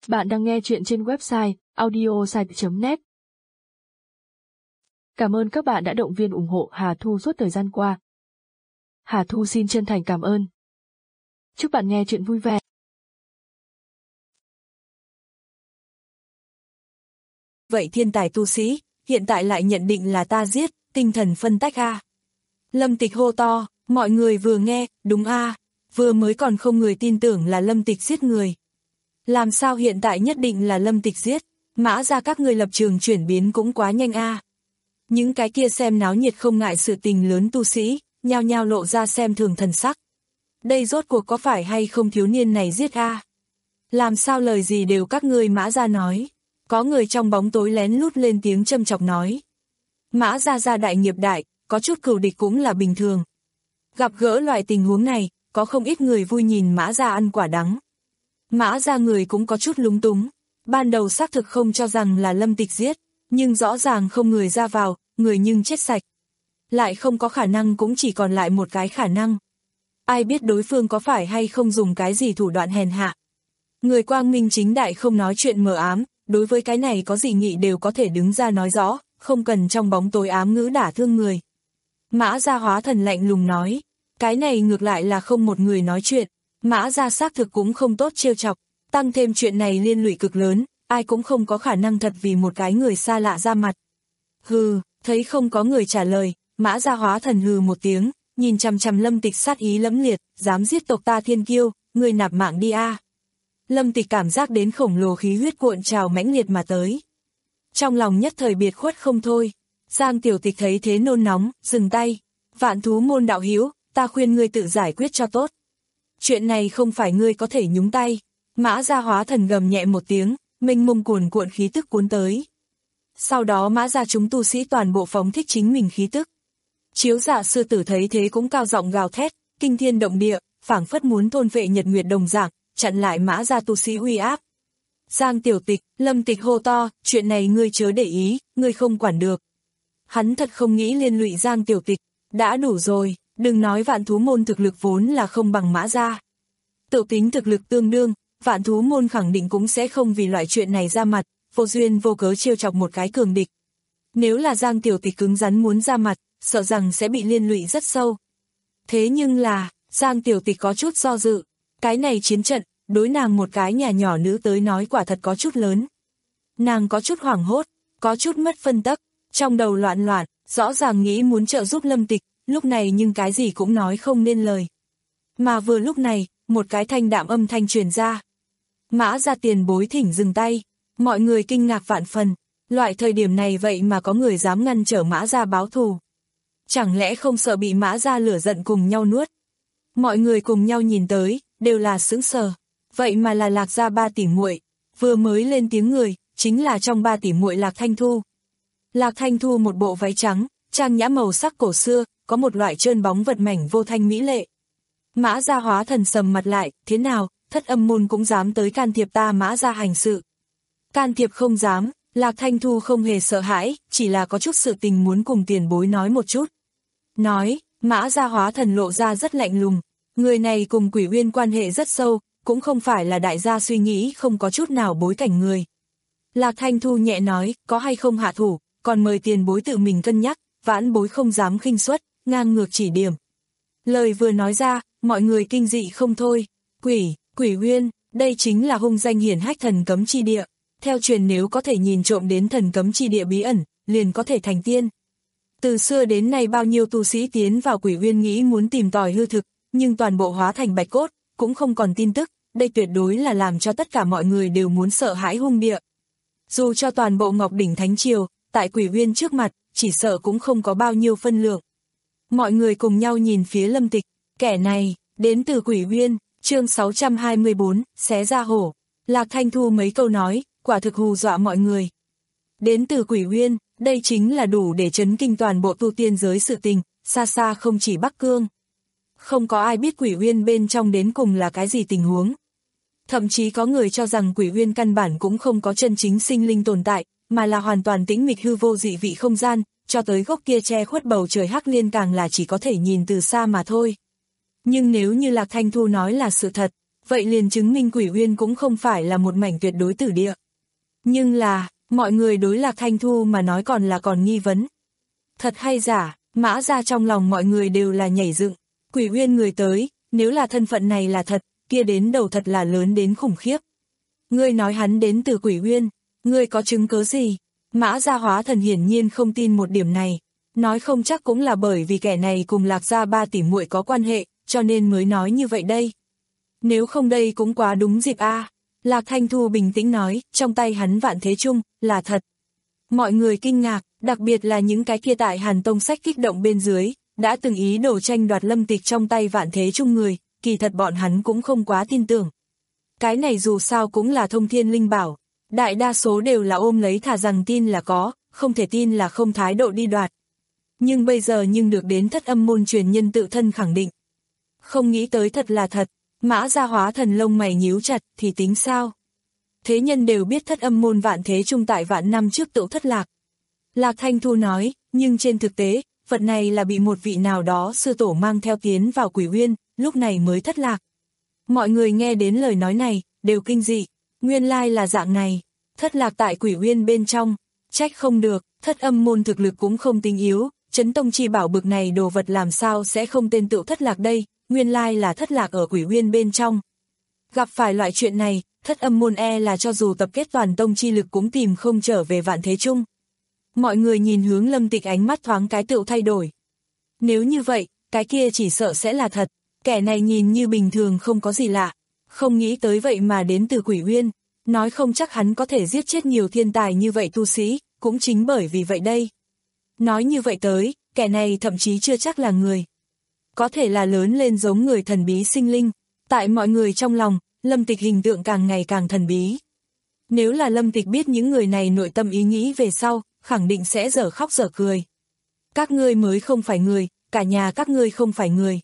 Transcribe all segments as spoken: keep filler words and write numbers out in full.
Bạn đang nghe chuyện trên website audiosite chấm net. Cảm ơn các bạn đã động viên ủng hộ Hà Thu suốt thời gian qua. Hà Thu xin chân thành cảm ơn. Chúc bạn nghe chuyện vui vẻ. Vậy thiên tài tu sĩ, hiện tại lại nhận định là ta giết, tinh thần phân tách a. Lâm Tịch hô to, mọi người vừa nghe, đúng a, vừa mới còn không người tin tưởng là Lâm Tịch giết người. Làm sao hiện tại nhất định là Lâm Tịch giết, Mã ra các người lập trường chuyển biến cũng quá nhanh a. Những cái kia xem náo nhiệt không ngại sự tình lớn tu sĩ, nhao nhao lộ ra xem thường thần sắc. Đây rốt cuộc có phải hay không thiếu niên này giết a? Làm sao lời gì đều các ngươi Mã ra nói? Có người trong bóng tối lén lút lên tiếng châm chọc nói. Mã ra ra đại nghiệp đại, có chút cừu địch cũng là bình thường. Gặp gỡ loại tình huống này, có không ít người vui nhìn Mã ra ăn quả đắng. Mã ra người cũng có chút lúng túng, ban đầu xác thực không cho rằng là Lâm Tịch giết, nhưng rõ ràng không người ra vào, người nhưng chết sạch. Lại không có khả năng cũng chỉ còn lại một cái khả năng. Ai biết đối phương có phải hay không dùng cái gì thủ đoạn hèn hạ. Người quang minh chính đại không nói chuyện mờ ám, đối với cái này có gì nghị đều có thể đứng ra nói rõ, không cần trong bóng tối ám ngữ đả thương người. Mã gia hóa thần lạnh lùng nói, cái này ngược lại là không một người nói chuyện. Mã ra xác thực cũng không tốt trêu chọc, tăng thêm chuyện này liên lụy cực lớn, ai cũng không có khả năng thật vì một cái người xa lạ ra mặt. Hừ, thấy không có người trả lời, Mã ra hóa thần hừ một tiếng, nhìn chằm chằm Lâm Tịch sát ý lẫm liệt, dám giết tộc ta thiên kiêu, người nạp mạng đi a. Lâm Tịch cảm giác đến khổng lồ khí huyết cuộn trào mãnh liệt mà tới. Trong lòng nhất thời biệt khuất không thôi, Giang Tiểu Tịch thấy thế nôn nóng, dừng tay, Vạn Thú môn đạo hữu, ta khuyên ngươi tự giải quyết cho tốt. Chuyện này không phải ngươi có thể nhúng tay. Mã gia hóa thần gầm nhẹ một tiếng, mênh mông cuồn cuộn khí tức cuốn tới. Sau đó Mã gia chúng tu sĩ toàn bộ phóng thích chính mình khí tức. Chiếu Dạ sư tử thấy thế cũng cao giọng gào thét, kinh thiên động địa, phảng phất muốn thôn vệ nhật nguyệt đồng dạng, chặn lại Mã gia tu sĩ uy áp. Giang Tiểu Tịch, Lâm Tịch hô to, chuyện này ngươi chớ để ý, ngươi không quản được. Hắn thật không nghĩ liên lụy Giang Tiểu Tịch, đã đủ rồi. Đừng nói Vạn Thú môn thực lực vốn là không bằng Mã gia. Tự tính thực lực tương đương, Vạn Thú môn khẳng định cũng sẽ không vì loại chuyện này ra mặt, vô duyên vô cớ trêu chọc một cái cường địch. Nếu là Giang Tiểu Tịch cứng rắn muốn ra mặt, sợ rằng sẽ bị liên lụy rất sâu. Thế nhưng là, Giang Tiểu Tịch có chút do dự, cái này chiến trận, đối nàng một cái nhà nhỏ nữ tới nói quả thật có chút lớn. Nàng có chút hoảng hốt, có chút mất phân tắc, trong đầu loạn loạn, rõ ràng nghĩ muốn trợ giúp Lâm Tịch. Lúc này nhưng cái gì cũng nói không nên lời. Mà vừa lúc này, một cái thanh đạm âm thanh truyền ra. Mã ra tiền bối thỉnh dừng tay, mọi người kinh ngạc vạn phần, loại thời điểm này vậy mà có người dám ngăn trở Mã ra báo thù. Chẳng lẽ không sợ bị Mã ra lửa giận cùng nhau nuốt? Mọi người cùng nhau nhìn tới, đều là sững sờ. Vậy mà là Lạc gia ba tỷ muội, vừa mới lên tiếng người, chính là trong ba tỷ muội Lạc Thanh Thu. Lạc Thanh Thu một bộ váy trắng, trang nhã màu sắc cổ xưa, có một loại trơn bóng vật mảnh vô thanh mỹ lệ. Mã gia hóa thần sầm mặt lại, thế nào, thất âm môn cũng dám tới can thiệp ta Mã gia hành sự. Can thiệp không dám, Lạc Thanh Thu không hề sợ hãi, chỉ là có chút sự tình muốn cùng tiền bối nói một chút. Nói, Mã gia hóa thần lộ ra rất lạnh lùng, người này cùng Quỷ Uyên quan hệ rất sâu, cũng không phải là đại gia suy nghĩ không có chút nào bối cảnh người. Lạc Thanh Thu nhẹ nói, có hay không hạ thủ, còn mời tiền bối tự mình cân nhắc, vãn bối không dám khinh suất, ngang ngược chỉ điểm. Lời vừa nói ra, mọi người kinh dị không thôi. Quỷ, Quỷ Uyên, đây chính là hung danh hiển hách thần cấm chi địa. Theo truyền nếu có thể nhìn trộm đến thần cấm chi địa bí ẩn, liền có thể thành tiên. Từ xưa đến nay bao nhiêu tu sĩ tiến vào Quỷ Uyên nghĩ muốn tìm tòi hư thực, nhưng toàn bộ hóa thành bạch cốt, cũng không còn tin tức. Đây tuyệt đối là làm cho tất cả mọi người đều muốn sợ hãi hung địa. Dù cho toàn bộ Ngọc Đỉnh Thánh Triều, tại Quỷ Uyên trước mặt, chỉ sợ cũng không có bao nhiêu phân lượng. Mọi người cùng nhau nhìn phía Lâm Tịch, kẻ này, đến từ Quỷ Uyên, chương sáu trăm hai mươi bốn, xé ra hổ. Lạc Thanh Thu mấy câu nói, quả thực hù dọa mọi người. Đến từ Quỷ Uyên, đây chính là đủ để chấn kinh toàn bộ tu tiên giới sự tình, xa xa không chỉ Bắc Cương. Không có ai biết Quỷ Uyên bên trong đến cùng là cái gì tình huống. Thậm chí có người cho rằng Quỷ Uyên căn bản cũng không có chân chính sinh linh tồn tại, mà là hoàn toàn tĩnh mịch hư vô dị vị không gian, cho tới gốc kia che khuất bầu trời hắc liên càng là chỉ có thể nhìn từ xa mà thôi. Nhưng nếu như Lạc Thanh Thu nói là sự thật, vậy liền chứng minh Quỷ Uyên cũng không phải là một mảnh tuyệt đối tử địa. Nhưng là, mọi người đối Lạc Thanh Thu mà nói còn là còn nghi vấn. Thật hay giả, Mã ra trong lòng mọi người đều là nhảy dựng, Quỷ Uyên người tới, nếu là thân phận này là thật, kia đến đầu thật là lớn đến khủng khiếp. Ngươi nói hắn đến từ Quỷ Uyên, ngươi có chứng cớ gì? Mã Gia Hóa Thần hiển nhiên không tin một điểm này, nói không chắc cũng là bởi vì kẻ này cùng Lạc gia ba tỷ muội có quan hệ, cho nên mới nói như vậy đây. Nếu không đây cũng quá đúng dịp a. À. Lạc Thanh Thu bình tĩnh nói, trong tay hắn Vạn Thế Chung, là thật. Mọi người kinh ngạc, đặc biệt là những cái kia tại Hàn Tông Sách kích động bên dưới, đã từng ý đồ tranh đoạt Lâm Tịch trong tay Vạn Thế Chung người, kỳ thật bọn hắn cũng không quá tin tưởng. Cái này dù sao cũng là thông thiên linh bảo, đại đa số đều là ôm lấy thà rằng tin là có, không thể tin là không thái độ đi đoạt. Nhưng bây giờ nhưng được đến Thất Âm môn truyền nhân tự thân khẳng định. Không nghĩ tới thật là thật, Mã Gia Hóa Thần lông mày nhíu chặt thì tính sao? Thế nhân đều biết Thất Âm môn Vạn Thế Chung tại vạn năm trước tự thất lạc. Lạc Thanh Thu nói, nhưng trên thực tế, vật này là bị một vị nào đó sư tổ mang theo tiến vào Quỷ Uyên, lúc này mới thất lạc. Mọi người nghe đến lời nói này, đều kinh dị, nguyên lai là dạng này, thất lạc tại Quỷ Uyên bên trong, trách không được, Thất Âm môn thực lực cũng không tính yếu, Chấn Tông chi bảo bực này đồ vật làm sao sẽ không tên tựu thất lạc đây, nguyên lai là thất lạc ở Quỷ Uyên bên trong. Gặp phải loại chuyện này, Thất Âm môn e là cho dù tập kết toàn tông chi lực cũng tìm không trở về Vạn Thế Chung. Mọi người nhìn hướng Lâm Tịch ánh mắt thoáng cái tựu thay đổi. Nếu như vậy, cái kia chỉ sợ sẽ là thật, kẻ này nhìn như bình thường không có gì lạ, không nghĩ tới vậy mà đến từ Quỷ Uyên, nói không chắc hắn có thể giết chết nhiều thiên tài như vậy tu sĩ, cũng chính bởi vì vậy đây. Nói như vậy tới, kẻ này thậm chí chưa chắc là người. Có thể là lớn lên giống người thần bí sinh linh, tại mọi người trong lòng, Lâm Tịch hình tượng càng ngày càng thần bí. Nếu là Lâm Tịch biết những người này nội tâm ý nghĩ về sau, khẳng định sẽ dở khóc dở cười. Các ngươi mới không phải người, cả nhà các ngươi không phải người.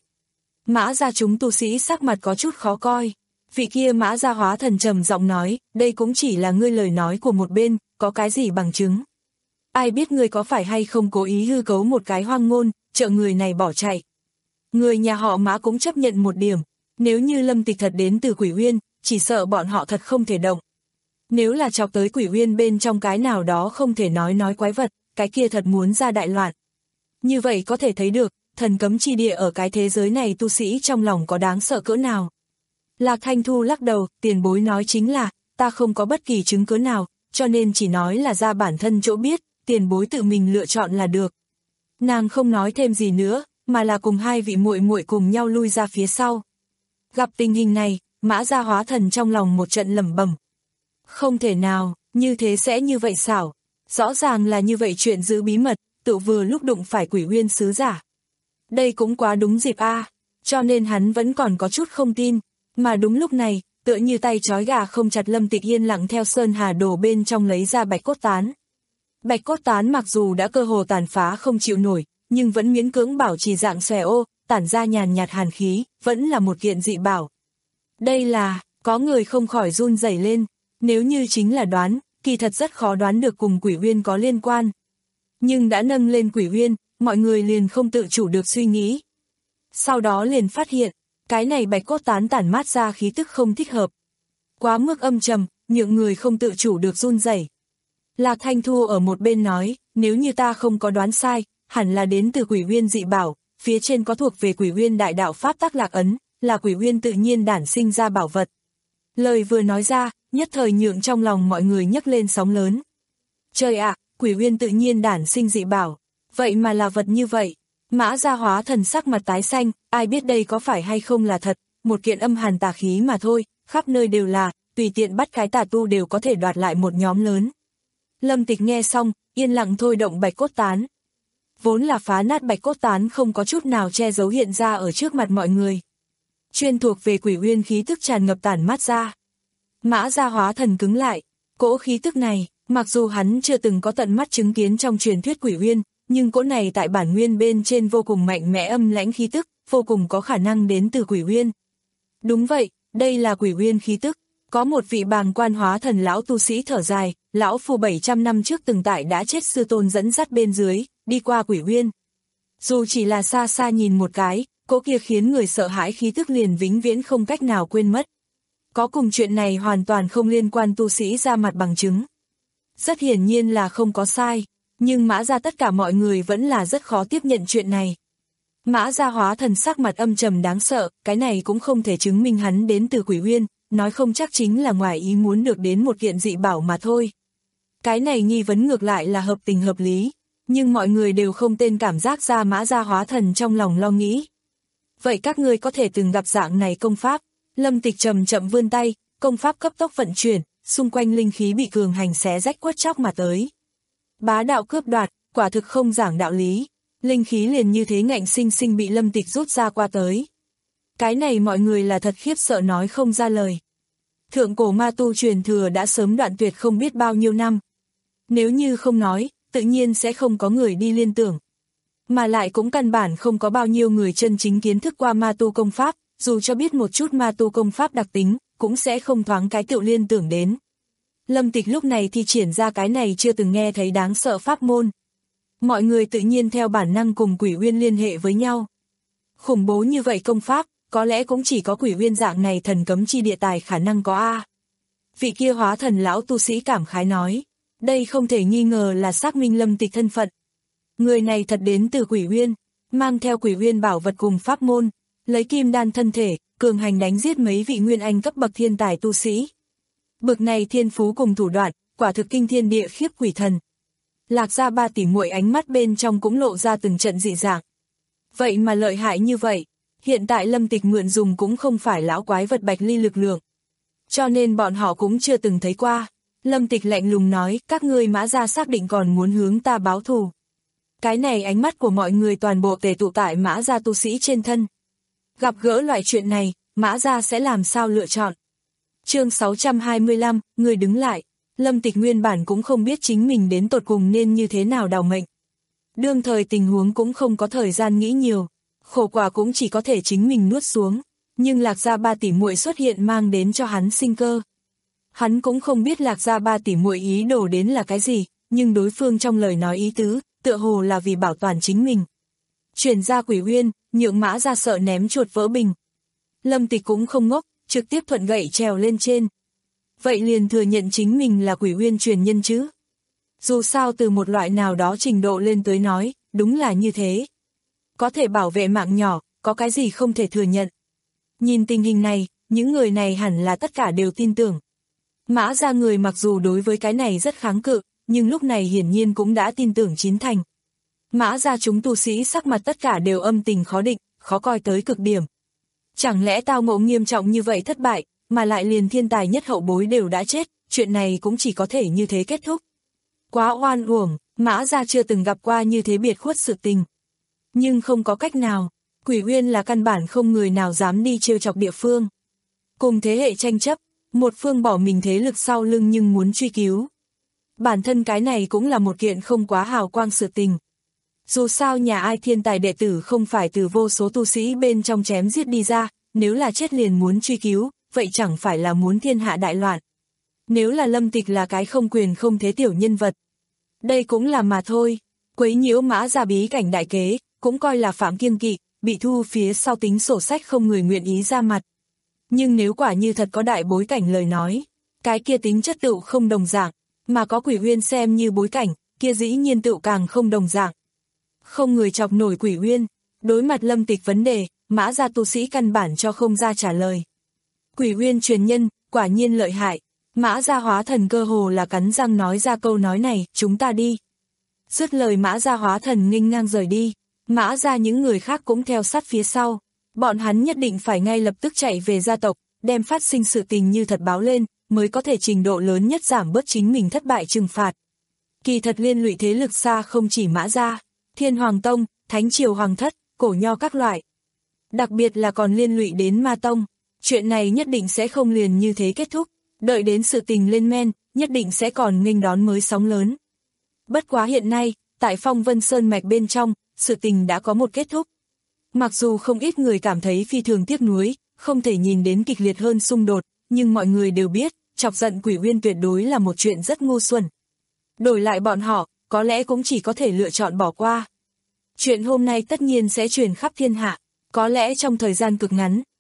Mã gia chúng tu sĩ sắc mặt có chút khó coi. Vị kia Mã Gia Hóa Thần trầm giọng nói, đây cũng chỉ là ngươi lời nói của một bên, có cái gì bằng chứng. Ai biết ngươi có phải hay không cố ý hư cấu một cái hoang ngôn, trợ người này bỏ chạy. Người nhà họ Mã cũng chấp nhận một điểm, nếu như Lâm Tịch thật đến từ Quỷ Uyên, chỉ sợ bọn họ thật không thể động. Nếu là chọc tới Quỷ Uyên bên trong cái nào đó không thể nói nói quái vật, cái kia thật muốn ra đại loạn. Như vậy có thể thấy được, thần cấm chi địa ở cái thế giới này tu sĩ trong lòng có đáng sợ cỡ nào. Lạc Thanh Thu lắc đầu, tiền bối nói chính là, ta không có bất kỳ chứng cứ nào, cho nên chỉ nói là ra bản thân chỗ biết, tiền bối tự mình lựa chọn là được. Nàng không nói thêm gì nữa, mà là cùng hai vị muội muội cùng nhau lui ra phía sau. Gặp tình hình này, Mã Gia Hóa Thần trong lòng một trận lẩm bẩm. Không thể nào, như thế sẽ như vậy xảo. Rõ ràng là như vậy chuyện giữ bí mật, tự vừa lúc đụng phải Quỷ Uyên sứ giả. Đây cũng quá đúng dịp a, à, cho nên hắn vẫn còn có chút không tin. Mà đúng lúc này, tựa như tay trói gà không chặt, Lâm Tịch yên lặng theo Sơn Hà Đồ bên trong lấy ra bạch cốt tán. Bạch cốt tán mặc dù đã cơ hồ tàn phá không chịu nổi, nhưng vẫn miễn cưỡng bảo trì dạng xòe ô, tản ra nhàn nhạt hàn khí, vẫn là một kiện dị bảo. Đây là, có người không khỏi run rẩy lên, nếu như chính là đoán, kỳ thật rất khó đoán được cùng Quỷ Uyên có liên quan. Nhưng đã nâng lên Quỷ Uyên, mọi người liền không tự chủ được suy nghĩ. Sau đó liền phát hiện, cái này bạch cốt tán tản mát ra khí tức không thích hợp. Quá mức âm trầm, những người không tự chủ được run rẩy. Lạc Thanh Thu ở một bên nói, nếu như ta không có đoán sai, hẳn là đến từ Quỷ Uyên dị bảo, phía trên có thuộc về Quỷ Uyên đại đạo pháp tắc lạc ấn, là Quỷ Uyên tự nhiên đản sinh ra bảo vật. Lời vừa nói ra, nhất thời nhượng trong lòng mọi người nhấc lên sóng lớn. Trời ạ, à, Quỷ Uyên tự nhiên đản sinh dị bảo, vậy mà là vật như vậy. Mã Gia Hóa Thần sắc mặt tái xanh, ai biết đây có phải hay không là thật, một kiện âm hàn tà khí mà thôi, khắp nơi đều là, tùy tiện bắt cái tà tu đều có thể đoạt lại một nhóm lớn. Lâm Tịch nghe xong, yên lặng thôi động bạch cốt tán. Vốn là phá nát bạch cốt tán không có chút nào che giấu hiện ra ở trước mặt mọi người. Chuyên thuộc về Quỷ Uyên khí tức tràn ngập tản mát ra. Mã Gia Hóa Thần cứng lại, cỗ khí tức này, mặc dù hắn chưa từng có tận mắt chứng kiến trong truyền thuyết Quỷ Uyên, nhưng cỗ này tại bản nguyên bên trên vô cùng mạnh mẽ âm lãnh khí tức, vô cùng có khả năng đến từ Quỷ Uyên. Đúng vậy, đây là Quỷ Uyên khí tức. Có một vị bàng quan hóa thần lão tu sĩ thở dài, lão phu bảy trăm năm trước từng tại đã chết sư tôn dẫn dắt bên dưới, đi qua Quỷ Uyên. Dù chỉ là xa xa nhìn một cái, cỗ kia khiến người sợ hãi khí tức liền vĩnh viễn không cách nào quên mất. Có cùng chuyện này hoàn toàn không liên quan tu sĩ ra mặt bằng chứng. Rất hiển nhiên là không có sai, nhưng Mã Gia tất cả mọi người vẫn là rất khó tiếp nhận chuyện này. Mã Gia hóa thần sắc mặt âm trầm đáng sợ, cái này cũng không thể chứng minh hắn đến từ Quỷ Uyên, nói không chắc chính là ngoài ý muốn được đến một kiện dị bảo mà thôi. Cái này nghi vấn ngược lại là hợp tình hợp lý, nhưng mọi người đều không tên cảm giác ra Mã Gia hóa thần trong lòng lo nghĩ. Vậy các ngươi có thể từng gặp dạng này công pháp? Lâm Tịch chậm chậm vươn tay, công pháp cấp tốc vận chuyển, xung quanh linh khí bị cường hành xé rách quất chóc mà tới. Bá đạo cướp đoạt, quả thực không giảng đạo lý, linh khí liền như thế ngạnh sinh sinh bị Lâm Tịch rút ra qua tới. Cái này mọi người là thật khiếp sợ nói không ra lời. Thượng cổ ma tu truyền thừa đã sớm đoạn tuyệt không biết bao nhiêu năm. Nếu như không nói, tự nhiên sẽ không có người đi liên tưởng. Mà lại cũng căn bản không có bao nhiêu người chân chính kiến thức qua ma tu công pháp, dù cho biết một chút ma tu công pháp đặc tính, cũng sẽ không thoáng cái tự liên tưởng đến. Lâm Tịch lúc này thì triển ra cái này chưa từng nghe thấy đáng sợ pháp môn. Mọi người tự nhiên theo bản năng cùng Quỷ Uyên liên hệ với nhau. Khủng bố như vậy công pháp, có lẽ cũng chỉ có Quỷ Uyên dạng này thần cấm chi địa tài khả năng có a. Vị kia hóa thần lão tu sĩ cảm khái nói, đây không thể nghi ngờ là xác minh Lâm Tịch thân phận. Người này thật đến từ Quỷ Uyên, mang theo Quỷ Uyên bảo vật cùng pháp môn, lấy kim đan thân thể, cường hành đánh giết mấy vị nguyên anh cấp bậc thiên tài tu sĩ. Bực này thiên phú cùng thủ đoạn, quả thực kinh thiên địa khiếp quỷ thần. Lạc Gia ba tỷ muội ánh mắt bên trong cũng lộ ra từng trận dị dạng. Vậy mà lợi hại như vậy, hiện tại Lâm Tịch mượn dùng cũng không phải lão quái vật Bạch Ly lực lượng. Cho nên bọn họ cũng chưa từng thấy qua. Lâm Tịch lạnh lùng nói, các ngươi Mã Gia xác định còn muốn hướng ta báo thù. Cái này ánh mắt của mọi người toàn bộ tề tụ tại Mã Gia tu sĩ trên thân. Gặp gỡ loại chuyện này, Mã Gia sẽ làm sao lựa chọn? Chương sáu trăm hai mươi lăm, người đứng lại. Lâm Tịch nguyên bản cũng không biết chính mình đến tột cùng nên như thế nào đào mệnh. Đương thời tình huống cũng không có thời gian nghĩ nhiều, khổ quả cũng chỉ có thể chính mình nuốt xuống, nhưng Lạc Gia ba tỷ muội xuất hiện mang đến cho hắn sinh cơ. Hắn cũng không biết Lạc Gia ba tỷ muội ý đồ đến là cái gì, nhưng đối phương trong lời nói ý tứ, tựa hồ là vì bảo toàn chính mình. Chuyển ra Quỷ Uyên, nhượng Mã Gia sợ ném chuột vỡ bình. Lâm Tịch cũng không ngốc, trực tiếp thuận gậy trèo lên trên. Vậy liền thừa nhận chính mình là Quỷ Uyên truyền nhân chứ. Dù sao từ một loại nào đó trình độ lên tới nói, đúng là như thế. Có thể bảo vệ mạng nhỏ, có cái gì không thể thừa nhận. Nhìn tình hình này, những người này hẳn là tất cả đều tin tưởng. Mã Gia người mặc dù đối với cái này rất kháng cự, nhưng lúc này hiển nhiên cũng đã tin tưởng chín thành. Mã Gia chúng tu sĩ sắc mặt tất cả đều âm tình khó định, khó coi tới cực điểm. Chẳng lẽ tao ngộ nghiêm trọng như vậy thất bại, mà lại liền thiên tài nhất hậu bối đều đã chết, chuyện này cũng chỉ có thể như thế kết thúc. Quá oan uổng, Mã Gia chưa từng gặp qua như thế biệt khuất sự tình. Nhưng không có cách nào, Quỷ Uyên là căn bản không người nào dám đi trêu chọc địa phương. Cùng thế hệ tranh chấp, một phương bỏ mình thế lực sau lưng nhưng muốn truy cứu. Bản thân cái này cũng là một kiện không quá hào quang sự tình. Dù sao nhà ai thiên tài đệ tử không phải từ vô số tu sĩ bên trong chém giết đi ra, nếu là chết liền muốn truy cứu, vậy chẳng phải là muốn thiên hạ đại loạn. Nếu là Lâm Tịch là cái không quyền không thế tiểu nhân vật. Đây cũng là mà thôi, quấy nhiễu Mã Gia bí cảnh đại kế, cũng coi là phạm kiêng kỵ, bị thu phía sau tính sổ sách không người nguyện ý ra mặt. Nhưng nếu quả như thật có đại bối cảnh lời nói, cái kia tính chất tựu không đồng dạng, mà có Quỷ Uyên xem như bối cảnh, kia dĩ nhiên tựu càng không đồng dạng. Không người chọc nổi Quỷ Uyên, đối mặt Lâm Tịch vấn đề, Mã Gia tu sĩ căn bản cho không ra trả lời. Quỷ Uyên truyền nhân, quả nhiên lợi hại, Mã Gia hóa thần cơ hồ là cắn răng nói ra câu nói này, chúng ta đi. Dứt lời Mã Gia hóa thần nghênh ngang rời đi, Mã Gia những người khác cũng theo sát phía sau, bọn hắn nhất định phải ngay lập tức chạy về gia tộc, đem phát sinh sự tình như thật báo lên, mới có thể trình độ lớn nhất giảm bớt chính mình thất bại trừng phạt. Kỳ thật liên lụy thế lực xa không chỉ Mã Gia, Thiên Hoàng Tông, Thánh Triều Hoàng Thất, Cổ Nho các loại. Đặc biệt là còn liên lụy đến Ma Tông, chuyện này nhất định sẽ không liền như thế kết thúc, đợi đến sự tình lên men, nhất định sẽ còn nghênh đón mới sóng lớn. Bất quá hiện nay, tại Phong Vân Sơn Mạch bên trong, sự tình đã có một kết thúc. Mặc dù không ít người cảm thấy phi thường tiếc nuối, không thể nhìn đến kịch liệt hơn xung đột, nhưng mọi người đều biết, chọc giận Quỷ Uyên tuyệt đối là một chuyện rất ngu xuẩn. Đổi lại bọn họ, có lẽ cũng chỉ có thể lựa chọn bỏ qua. Chuyện hôm nay tất nhiên sẽ truyền khắp thiên hạ, có lẽ trong thời gian cực ngắn,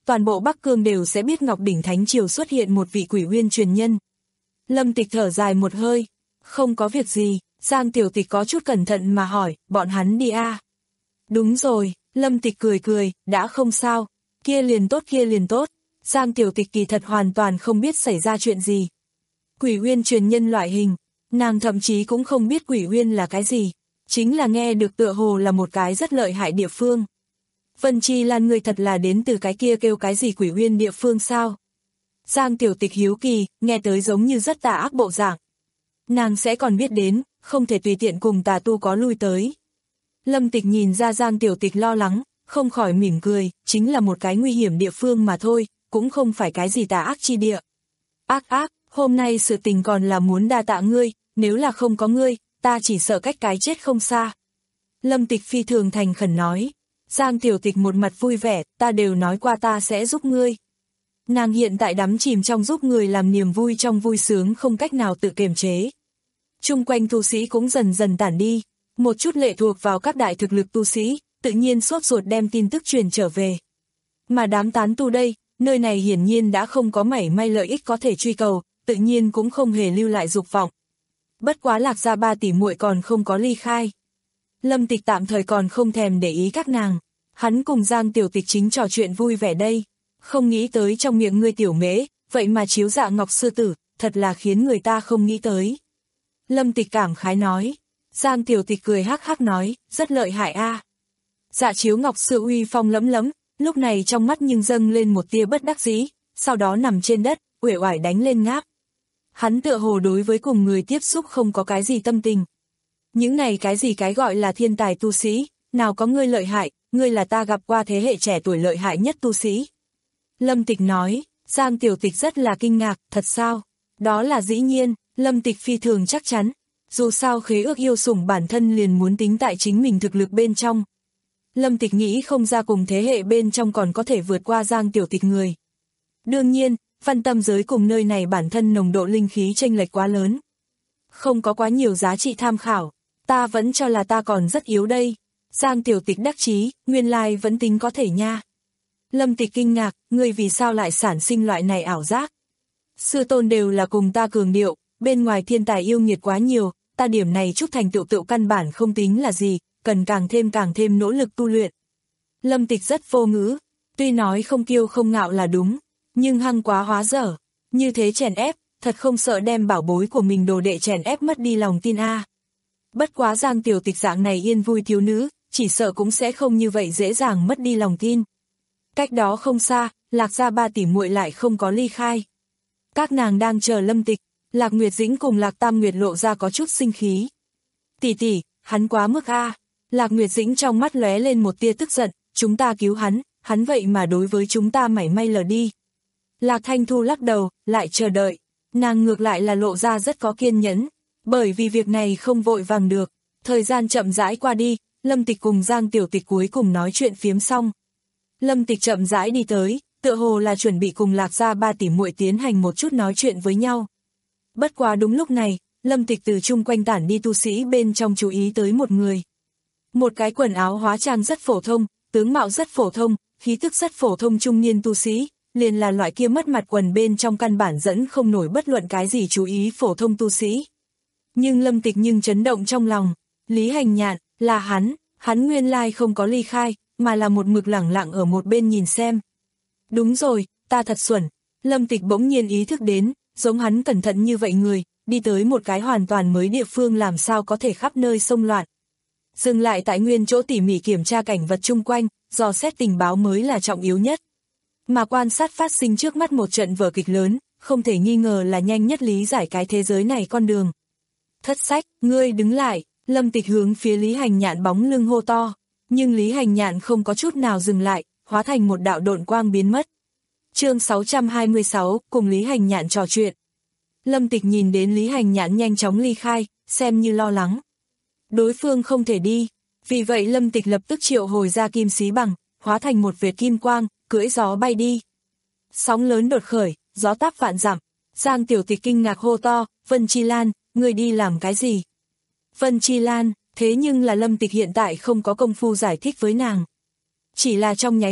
toàn bộ Bắc Cương đều sẽ biết Ngọc Đỉnh Thánh Triều xuất hiện một vị Quỷ Uyên truyền nhân. Lâm Tịch thở dài một hơi, không có việc gì, Giang Tiểu Tịch có chút cẩn thận mà hỏi, bọn hắn đi à? Đúng rồi, Lâm Tịch cười cười, đã không sao, kia liền tốt kia liền tốt, Giang Tiểu Tịch kỳ thật hoàn toàn không biết xảy ra chuyện gì. Quỷ Uyên truyền nhân loại hình, nàng thậm chí cũng không biết Quỷ Uyên là cái gì, chính là nghe được tựa hồ là một cái rất lợi hại địa phương. Vân Chi Lan người thật là đến từ cái kia kêu cái gì Quỷ Uyên địa phương sao? Giang Tiểu Tịch hiếu kỳ, nghe tới giống như rất tà ác bộ dạng. Nàng sẽ còn biết đến, không thể tùy tiện cùng tà tu có lui tới. Lâm Tịch nhìn ra Giang Tiểu Tịch lo lắng, không khỏi mỉm cười, chính là một cái nguy hiểm địa phương mà thôi, cũng không phải cái gì tà ác chi địa. Ác ác, hôm nay sự tình còn là muốn đa tạ ngươi, nếu là không có ngươi, ta chỉ sợ cách cái chết không xa. Lâm Tịch phi thường thành khẩn nói. Giang Tiểu Tịch một mặt vui vẻ, ta đều nói qua ta sẽ giúp ngươi. Nàng hiện tại đắm chìm trong giúp người làm niềm vui trong vui sướng không cách nào tự kiềm chế. Chung quanh tu sĩ cũng dần dần tản đi, một chút lệ thuộc vào các đại thực lực tu sĩ, tự nhiên sốt ruột đem tin tức truyền trở về. Mà đám tán tu đây, nơi này hiển nhiên đã không có mảy may lợi ích có thể truy cầu, tự nhiên cũng không hề lưu lại dục vọng. Bất quá Lạc Gia ba tỷ muội còn không có ly khai. Lâm Tịch tạm thời còn không thèm để ý các nàng, hắn cùng Giang Tiểu Tịch chính trò chuyện vui vẻ đây, không nghĩ tới trong miệng ngươi tiểu mễ, vậy mà chiếu dạ ngọc sư tử, thật là khiến người ta không nghĩ tới. Lâm Tịch cảm khái nói, Giang Tiểu Tịch cười hắc hắc nói, rất lợi hại a. Dạ chiếu ngọc sư uy phong lẫm lẫm, lúc này trong mắt nhưng dâng lên một tia bất đắc dĩ, sau đó nằm trên đất, uể oải đánh lên ngáp. Hắn tựa hồ đối với cùng người tiếp xúc không có cái gì tâm tình. Những này cái gì cái gọi là thiên tài tu sĩ, nào có ngươi lợi hại, ngươi là ta gặp qua thế hệ trẻ tuổi lợi hại nhất tu sĩ. Lâm Tịch nói, Giang Tiểu Tịch rất là kinh ngạc, thật sao? Đó là dĩ nhiên, Lâm Tịch phi thường chắc chắn, dù sao khế ước yêu sủng bản thân liền muốn tính tại chính mình thực lực bên trong. Lâm Tịch nghĩ không ra cùng thế hệ bên trong còn có thể vượt qua Giang Tiểu Tịch người. Đương nhiên, văn tâm giới cùng nơi này bản thân nồng độ linh khí chênh lệch quá lớn. Không có quá nhiều giá trị tham khảo, ta vẫn cho là ta còn rất yếu đây. Giang Tiểu Tịch đắc chí, nguyên lai vẫn tính có thể nha. Lâm Tịch kinh ngạc, ngươi vì sao lại sản sinh loại này ảo giác? Sư tôn đều là cùng ta cường điệu, bên ngoài thiên tài yêu nghiệt quá nhiều, ta điểm này chút thành tựu tựu căn bản không tính là gì, cần càng thêm càng thêm nỗ lực tu luyện. Lâm Tịch rất vô ngữ, tuy nói không kiêu không ngạo là đúng, nhưng hăng quá hóa dở, như thế chèn ép, thật không sợ đem bảo bối của mình đồ đệ chèn ép mất đi lòng tin a. Bất quá Giang Tiểu Tịch dạng này yên vui thiếu nữ, chỉ sợ cũng sẽ không như vậy dễ dàng mất đi lòng tin. Cách đó không xa, Lạc Gia ba tỷ muội lại không có ly khai. Các nàng đang chờ Lâm Tịch, Lạc Nguyệt Dĩnh cùng Lạc Tam Nguyệt lộ ra có chút sinh khí. Tỷ tỷ, hắn quá mức a. Lạc Nguyệt Dĩnh trong mắt lóe lên một tia tức giận, chúng ta cứu hắn, hắn vậy mà đối với chúng ta mảy may lờ đi. Lạc Thanh Thu lắc đầu, lại chờ đợi, nàng ngược lại là lộ ra rất có kiên nhẫn, bởi vì việc này không vội vàng được. Thời gian chậm rãi qua đi, Lâm Tịch cùng Giang Tiểu Tịch cuối cùng nói chuyện phiếm xong. Lâm Tịch chậm rãi đi tới, tựa hồ là chuẩn bị cùng Lạc Gia ba tỷ muội tiến hành một chút nói chuyện với nhau. Bất quá đúng lúc này, Lâm Tịch từ chung quanh tản đi tu sĩ bên trong chú ý tới một người. Một cái quần áo hóa trang rất phổ thông, tướng mạo rất phổ thông, khí tức rất phổ thông trung niên tu sĩ, liền là loại kia mất mặt quần bên trong căn bản dẫn không nổi bất luận cái gì chú ý phổ thông tu sĩ. Nhưng Lâm Tịch nhưng chấn động trong lòng, Lý Hành Nhạn, là hắn, hắn nguyên lai không có ly khai, mà là một mực lẳng lặng ở một bên nhìn xem. Đúng rồi, ta thật xuẩn, Lâm Tịch bỗng nhiên ý thức đến, giống hắn cẩn thận như vậy người, đi tới một cái hoàn toàn mới địa phương làm sao có thể khắp nơi xông loạn. Dừng lại tại nguyên chỗ tỉ mỉ kiểm tra cảnh vật chung quanh, dò xét tình báo mới là trọng yếu nhất. Mà quan sát phát sinh trước mắt một trận vở kịch lớn, không thể nghi ngờ là nhanh nhất lý giải cái thế giới này con đường. Thất sách, ngươi đứng lại, Lâm Tịch hướng phía Lý Hành Nhạn bóng lưng hô to, nhưng Lý Hành Nhạn không có chút nào dừng lại, hóa thành một đạo độn quang biến mất. Chương sáu trăm hai mươi sáu, cùng Lý Hành Nhạn trò chuyện. Lâm Tịch nhìn đến Lý Hành Nhạn nhanh chóng ly khai, xem như lo lắng. Đối phương không thể đi, vì vậy Lâm Tịch lập tức triệu hồi ra kim xí bằng, hóa thành một vệt kim quang, cưỡi gió bay đi. Sóng lớn đột khởi, gió táp vạn dặm. Giang Tiểu Tịch kinh ngạc hô to, Vân Chi Lan, ngươi đi làm cái gì? Vân Chi Lan, thế nhưng là Lâm Tịch hiện tại không có công phu giải thích với nàng. Chỉ là trong nháy mắt,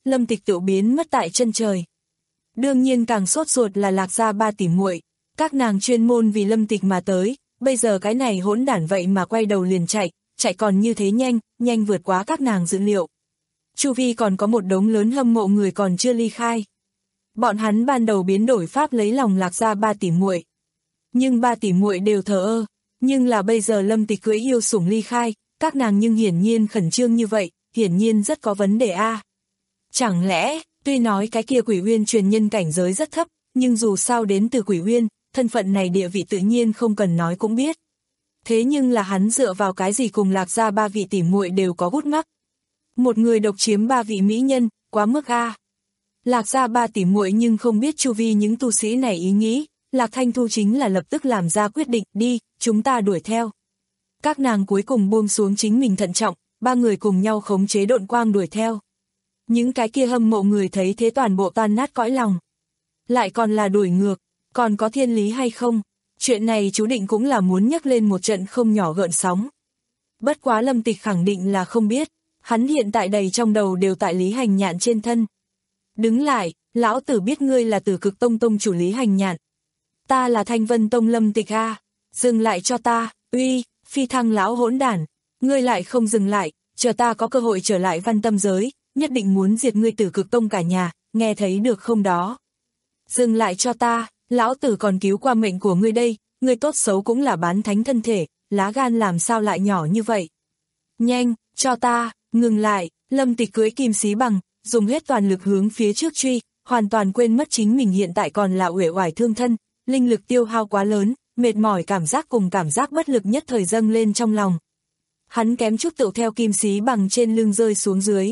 Lâm Tịch tự biến mất tại chân trời. Đương nhiên càng sốt ruột là Lạc gia ba tỷ muội, các nàng chuyên môn vì Lâm Tịch mà tới, bây giờ cái này hỗn đản vậy mà quay đầu liền chạy, chạy còn như thế nhanh, nhanh vượt quá các nàng dự liệu. Chu vi còn có một đống lớn hâm mộ người còn chưa ly khai. Bọn hắn ban đầu biến đổi pháp lấy lòng Lạc gia ba tỷ muội, nhưng ba tỷ muội đều thờ ơ, nhưng là bây giờ Lâm Tịch cưỡi yêu sủng ly khai, các nàng nhưng hiển nhiên khẩn trương như vậy, hiển nhiên rất có vấn đề a. Chẳng lẽ, tuy nói cái kia Quỷ Uyên truyền nhân cảnh giới rất thấp, nhưng dù sao đến từ Quỷ Uyên, thân phận này địa vị tự nhiên không cần nói cũng biết. Thế nhưng là hắn dựa vào cái gì cùng Lạc gia ba vị tỷ muội đều có gút mắc. Một người độc chiếm ba vị mỹ nhân, quá mức a. Lạc gia ba tỷ muội nhưng không biết chu vi những tu sĩ này ý nghĩ, Lạc Thanh Thu chính là lập tức làm ra quyết định, đi, chúng ta đuổi theo. Các nàng cuối cùng buông xuống chính mình thận trọng, ba người cùng nhau khống chế độn quang đuổi theo. Những cái kia hâm mộ người thấy thế toàn bộ tan nát cõi lòng. Lại còn là đuổi ngược, còn có thiên lý hay không? Chuyện này chú định cũng là muốn nhắc lên một trận không nhỏ gợn sóng. Bất quá Lâm Tịch khẳng định là không biết, hắn hiện tại đầy trong đầu đều tại Lý Hành Nhạn trên thân. Đứng lại, lão tử biết ngươi là Tử Cực Tông tông chủ Lý Hành Nhạn. Ta là Thanh Vân Tông Lâm Tịch a, dừng lại cho ta, uy, phi thăng lão hỗn đản, ngươi lại không dừng lại, chờ ta có cơ hội trở lại Văn Tâm giới, nhất định muốn diệt ngươi Tử Cực Tông cả nhà, nghe thấy được không đó? Dừng lại cho ta, lão tử còn cứu qua mệnh của ngươi đây, ngươi tốt xấu cũng là bán thánh thân thể, lá gan làm sao lại nhỏ như vậy? Nhanh, cho ta, ngừng lại, Lâm Tịch cưỡi kim xí bằng, dùng hết toàn lực hướng phía trước truy, hoàn toàn quên mất chính mình hiện tại còn là uể oải thương thân, linh lực tiêu hao quá lớn, mệt mỏi cảm giác cùng cảm giác bất lực nhất thời dâng lên trong lòng. Hắn kém chút tựu theo kim xí bằng trên lưng rơi xuống dưới.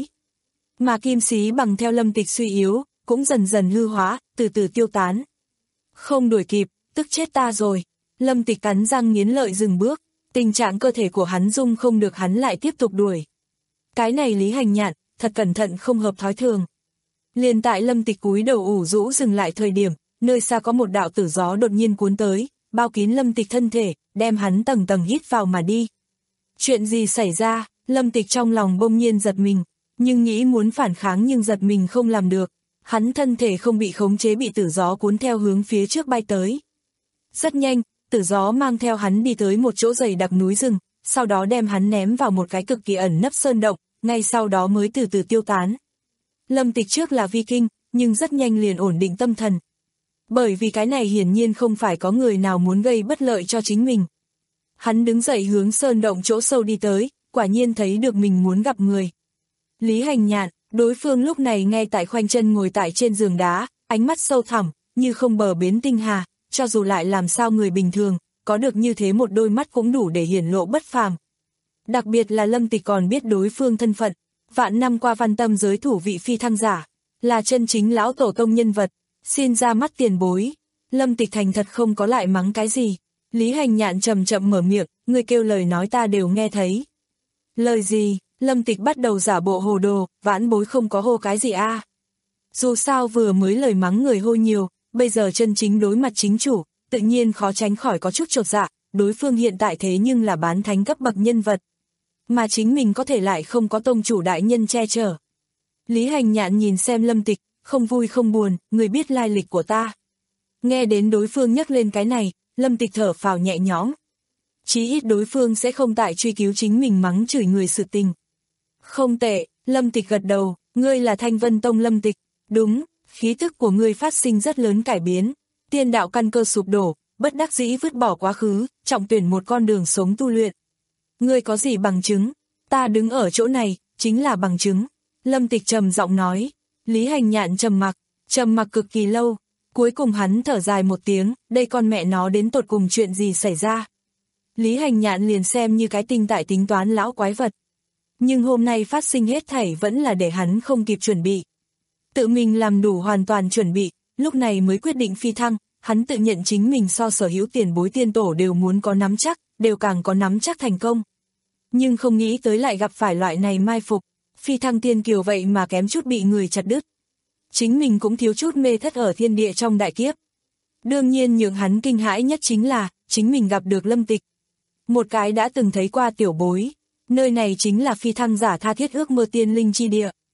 Mà kim xí bằng theo Lâm Tịch suy yếu, cũng dần dần hư hóa, từ từ tiêu tán. Không đuổi kịp, tức chết ta rồi. Lâm Tịch cắn răng nghiến lợi dừng bước, tình trạng cơ thể của hắn dung không được hắn lại tiếp tục đuổi. Cái này Lý Hành Nhạn, thật cẩn thận không hợp thói thường. Liền tại Lâm Tịch cúi đầu ủ rũ dừng lại thời điểm, nơi xa có một đạo tử gió đột nhiên cuốn tới, bao kín Lâm Tịch thân thể, đem hắn tầng tầng hít vào mà đi. Chuyện gì xảy ra? Lâm Tịch trong lòng bỗng nhiên giật mình, nhưng nghĩ muốn phản kháng nhưng giật mình không làm được. Hắn thân thể không bị khống chế bị tử gió cuốn theo hướng phía trước bay tới. Rất nhanh, tử gió mang theo hắn đi tới một chỗ dày đặc núi rừng, sau đó đem hắn ném vào một cái cực kỳ ẩn nấp sơn động, ngay sau đó mới từ từ tiêu tán. Lâm Tịch trước là vi kinh, nhưng rất nhanh liền ổn định tâm thần. Bởi vì cái này hiển nhiên không phải có người nào muốn gây bất lợi cho chính mình. Hắn đứng dậy hướng sơn động chỗ sâu đi tới, quả nhiên thấy được mình muốn gặp người. Lý Hành Nhạn, đối phương lúc này ngay tại khoanh chân ngồi tại trên giường đá, ánh mắt sâu thẳm, như không bờ bến tinh hà, cho dù lại làm sao người bình thường, có được như thế một đôi mắt cũng đủ để hiển lộ bất phàm. Đặc biệt là Lâm Tịch còn biết đối phương thân phận, vạn năm qua Văn Tâm giới thủ vị phi thăng giả, là chân chính lão tổ tông nhân vật, xin ra mắt tiền bối. Lâm Tịch thành thật không có lại mắng cái gì. Lý Hành Nhạn chậm chậm mở miệng, ngươi kêu lời nói ta đều nghe thấy. Lời gì? Lâm Tịch bắt đầu giả bộ hồ đồ, vãn bối không có hô cái gì a. À. Dù sao vừa mới lời mắng người hô nhiều, bây giờ chân chính đối mặt chính chủ, tự nhiên khó tránh khỏi có chút chột dạ, đối phương hiện tại thế nhưng là bán thánh cấp bậc nhân vật. Mà chính mình có thể lại không có tông chủ đại nhân che chở. Lý Hành Nhạn nhìn xem Lâm Tịch, không vui không buồn, người biết lai lịch của ta. Nghe đến đối phương nhắc lên cái này, Lâm Tịch thở phào nhẹ nhõm. Chí ít đối phương sẽ không tại truy cứu chính mình mắng chửi người sự tình. Không tệ, Lâm Tịch gật đầu, ngươi là Thanh Vân Tông Lâm Tịch. Đúng, khí tức của ngươi phát sinh rất lớn cải biến. Tiên đạo căn cơ sụp đổ, bất đắc dĩ vứt bỏ quá khứ, trọng tuyển một con đường sống tu luyện. Ngươi có gì bằng chứng? Ta đứng ở chỗ này, chính là bằng chứng. Lâm Tịch trầm giọng nói. Lý Hành Nhạn trầm mặc, trầm mặc cực kỳ lâu. Cuối cùng hắn thở dài một tiếng, đây con mẹ nó đến tột cùng chuyện gì xảy ra. Lý Hành Nhạn liền xem như cái tinh tại tính toán lão quái vật. Nhưng hôm nay phát sinh hết thảy vẫn là để hắn không kịp chuẩn bị. Tự mình làm đủ hoàn toàn chuẩn bị, lúc này mới quyết định phi thăng, hắn tự nhận chính mình so sở hữu tiền bối tiên tổ đều muốn có nắm chắc, đều càng có nắm chắc thành công. Nhưng không nghĩ tới lại gặp phải loại này mai phục, phi thăng tiên kiều vậy mà kém chút bị người chặt đứt. Chính mình cũng thiếu chút mê thất ở thiên địa trong đại kiếp. Đương nhiên nhượng hắn kinh hãi nhất chính là, chính mình gặp được Lâm Tịch. Một cái đã từng thấy qua tiểu bối, nơi này chính là phi thăng giả tha thiết ước mơ tiên linh chi địa.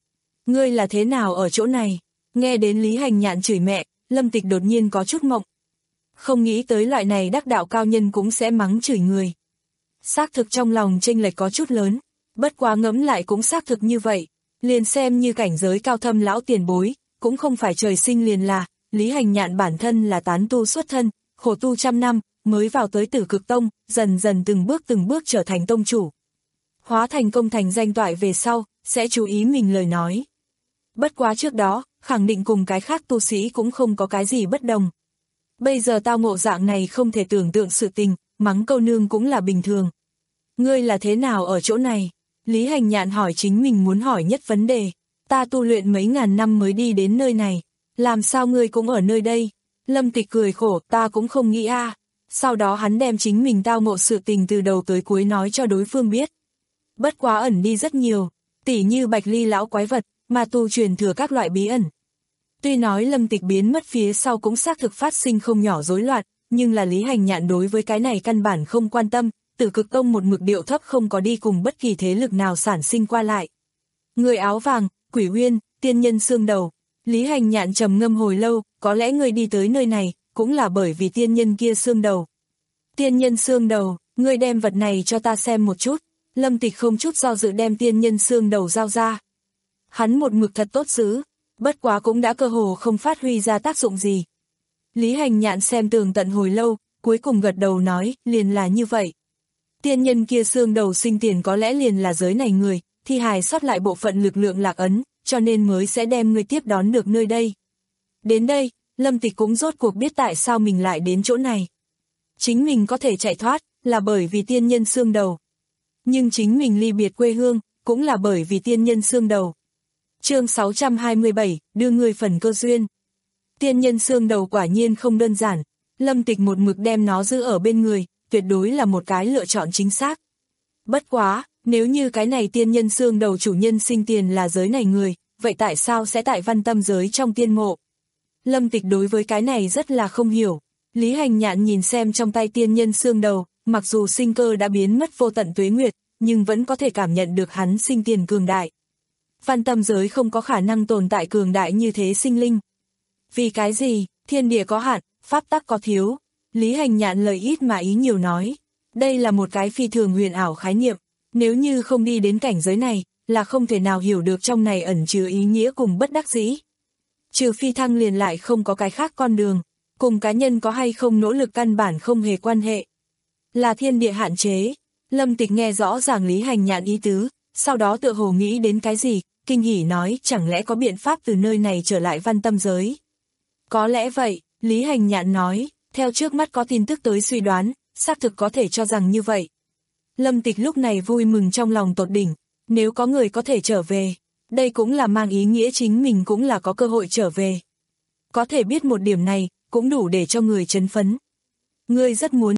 ngươi là thế nào ở chỗ này? Nghe đến Lý Hành Nhạn chửi mẹ, Lâm Tịch đột nhiên có chút mộng. Không nghĩ tới loại này đắc đạo cao nhân cũng sẽ mắng chửi người. Xác thực trong lòng chênh lệch có chút lớn, bất quá ngẫm lại cũng xác thực như vậy, liền xem như cảnh giới cao thâm lão tiền bối, cũng không phải trời sinh liền là, Lý Hành Nhạn bản thân là tán tu xuất thân, khổ tu trăm năm, mới vào tới Tử Cực Tông, dần dần từng bước từng bước trở thành tông chủ. Hóa thành công thành danh toại về sau, sẽ chú ý mình lời nói. Bất quá trước đó, khẳng định cùng cái khác tu sĩ cũng không có cái gì bất đồng. Bây giờ tao ngộ dạng này không thể tưởng tượng sự tình, mắng câu nương cũng là bình thường. Ngươi là thế nào ở chỗ này? Lý Hành Nhạn hỏi chính mình muốn hỏi nhất vấn đề. Ta tu luyện mấy ngàn năm mới đi đến nơi này. Làm sao ngươi cũng ở nơi đây? Lâm Tịch cười khổ, ta cũng không nghĩ a. À. Sau đó hắn đem chính mình tao ngộ sự tình từ đầu tới cuối nói cho đối phương biết. Bất quá ẩn đi rất nhiều, tỉ như Bạch Ly lão quái vật, mà tu truyền thừa các loại bí ẩn. Tuy nói Lâm Tịch biến mất phía sau cũng xác thực phát sinh không nhỏ rối loạn, nhưng là Lý Hành Nhạn đối với cái này căn bản không quan tâm, Tử Cực Tông một mực điệu thấp không có đi cùng bất kỳ thế lực nào sản sinh qua lại. Người áo vàng, Quỷ Uyên, tiên nhân xương đầu. Lý Hành Nhạn trầm ngâm hồi lâu, có lẽ ngươi đi tới nơi này, cũng là bởi vì tiên nhân kia xương đầu. Tiên nhân xương đầu, ngươi đem vật này cho ta xem một chút. Lâm Tịch không chút do dự đem tiên nhân xương đầu giao ra. Hắn một mực thật tốt giữ, bất quá cũng đã cơ hồ không phát huy ra tác dụng gì. Lý Hành Nhạn xem tường tận hồi lâu, cuối cùng gật đầu nói, liền là như vậy. Tiên nhân kia xương đầu sinh tiền có lẽ liền là giới này người, thi hài sót lại bộ phận lực lượng lạc ấn, cho nên mới sẽ đem người tiếp đón được nơi đây. Đến đây, Lâm Tịch cũng rốt cuộc biết tại sao mình lại đến chỗ này. Chính mình có thể chạy thoát, là bởi vì tiên nhân xương đầu. Nhưng chính mình ly biệt quê hương, cũng là bởi vì tiên nhân xương đầu. Chương sáu trăm hai mươi bảy, đưa người phần cơ duyên. Tiên nhân xương đầu quả nhiên không đơn giản, Lâm Tịch một mực đem nó giữ ở bên người, tuyệt đối là một cái lựa chọn chính xác. Bất quá, nếu như cái này tiên nhân xương đầu chủ nhân sinh tiền là giới này người, vậy tại sao sẽ tại Văn Tâm giới trong tiên mộ? Lâm Tịch đối với cái này rất là không hiểu. Lý Hành Nhạn nhìn xem trong tay tiên nhân xương đầu, mặc dù sinh cơ đã biến mất vô tận tuế nguyệt, nhưng vẫn có thể cảm nhận được hắn sinh tiền cường đại. Văn Tâm giới không có khả năng tồn tại cường đại như thế sinh linh. Vì cái gì? Thiên địa có hạn, pháp tắc có thiếu. Lý Hành Nhạn lời ít mà ý nhiều nói. Đây là một cái phi thường huyền ảo khái niệm. Nếu như không đi đến cảnh giới này, là không thể nào hiểu được trong này ẩn chứa ý nghĩa cùng bất đắc dĩ. Trừ phi thăng liền lại không có cái khác con đường. Cùng cá nhân có hay không nỗ lực căn bản không hề quan hệ. Là thiên địa hạn chế. Lâm Tịch nghe rõ ràng Lý Hành Nhạn ý tứ, sau đó tựa hồ nghĩ đến cái gì, kinh hỉ nói chẳng lẽ có biện pháp từ nơi này trở lại Văn Tâm giới. Có lẽ vậy, Lý Hành Nhạn nói, theo trước mắt có tin tức tới suy đoán, xác thực có thể cho rằng như vậy. Lâm Tịch lúc này vui mừng trong lòng tột đỉnh, nếu có người có thể trở về, đây cũng là mang ý nghĩa chính mình cũng là có cơ hội trở về. Có thể biết một điểm này, cũng đủ để cho người chấn phấn. Ngươi rất muốn.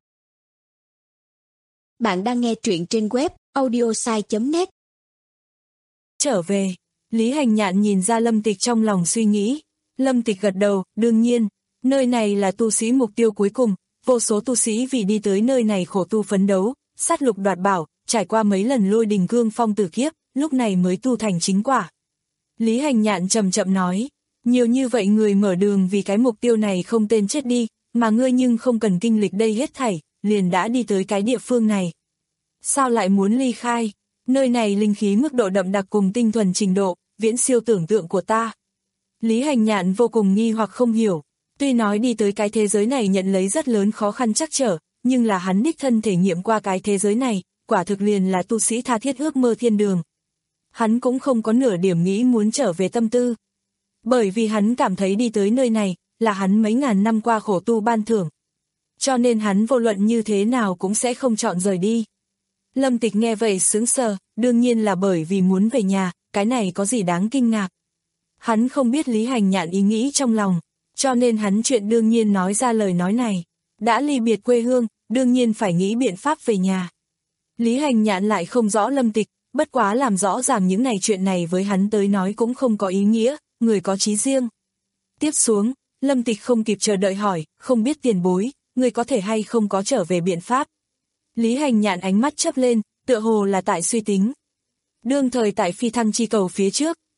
Bạn đang nghe truyện trên web audiosai chấm net. Trở về, Lý Hành Nhạn nhìn ra Lâm Tịch trong lòng suy nghĩ. Lâm Tịch gật đầu, đương nhiên, nơi này là tu sĩ mục tiêu cuối cùng, vô số tu sĩ vì đi tới nơi này khổ tu phấn đấu, sát lục đoạt bảo, trải qua mấy lần lôi đình cương phong tử kiếp, lúc này mới tu thành chính quả. Lý Hành Nhạn chậm chậm nói, nhiều như vậy người mở đường vì cái mục tiêu này không tên chết đi, mà ngươi nhưng không cần kinh lịch đây hết thảy, liền đã đi tới cái địa phương này. Sao lại muốn ly khai? Nơi này linh khí mức độ đậm đặc cùng tinh thuần trình độ, viễn siêu tưởng tượng của ta. Lý Hành Nhạn vô cùng nghi hoặc không hiểu, tuy nói đi tới cái thế giới này nhận lấy rất lớn khó khăn trắc trở, nhưng là hắn đích thân thể nghiệm qua cái thế giới này, quả thực liền là tu sĩ tha thiết ước mơ thiên đường. Hắn cũng không có nửa điểm nghĩ muốn trở về tâm tư. Bởi vì hắn cảm thấy đi tới nơi này, là hắn mấy ngàn năm qua khổ tu ban thưởng. Cho nên hắn vô luận như thế nào cũng sẽ không chọn rời đi. Lâm Tịch nghe vậy sững sờ, đương nhiên là bởi vì muốn về nhà, cái này có gì đáng kinh ngạc. Hắn không biết Lý Hành Nhạn ý nghĩ trong lòng, cho nên hắn chuyện đương nhiên nói ra lời nói này. Đã ly biệt quê hương, đương nhiên phải nghĩ biện pháp về nhà. Lý Hành Nhạn lại không rõ Lâm Tịch, bất quá làm rõ ràng những này chuyện này với hắn tới nói cũng không có ý nghĩa, người có chí riêng. Tiếp xuống, Lâm Tịch không kịp chờ đợi hỏi, không biết tiền bối, người có thể hay không có trở về biện pháp. Lý Hành Nhạn ánh mắt chớp lên, tựa hồ là tại suy tính. Đương thời tại phi thăng chi cầu phía trước,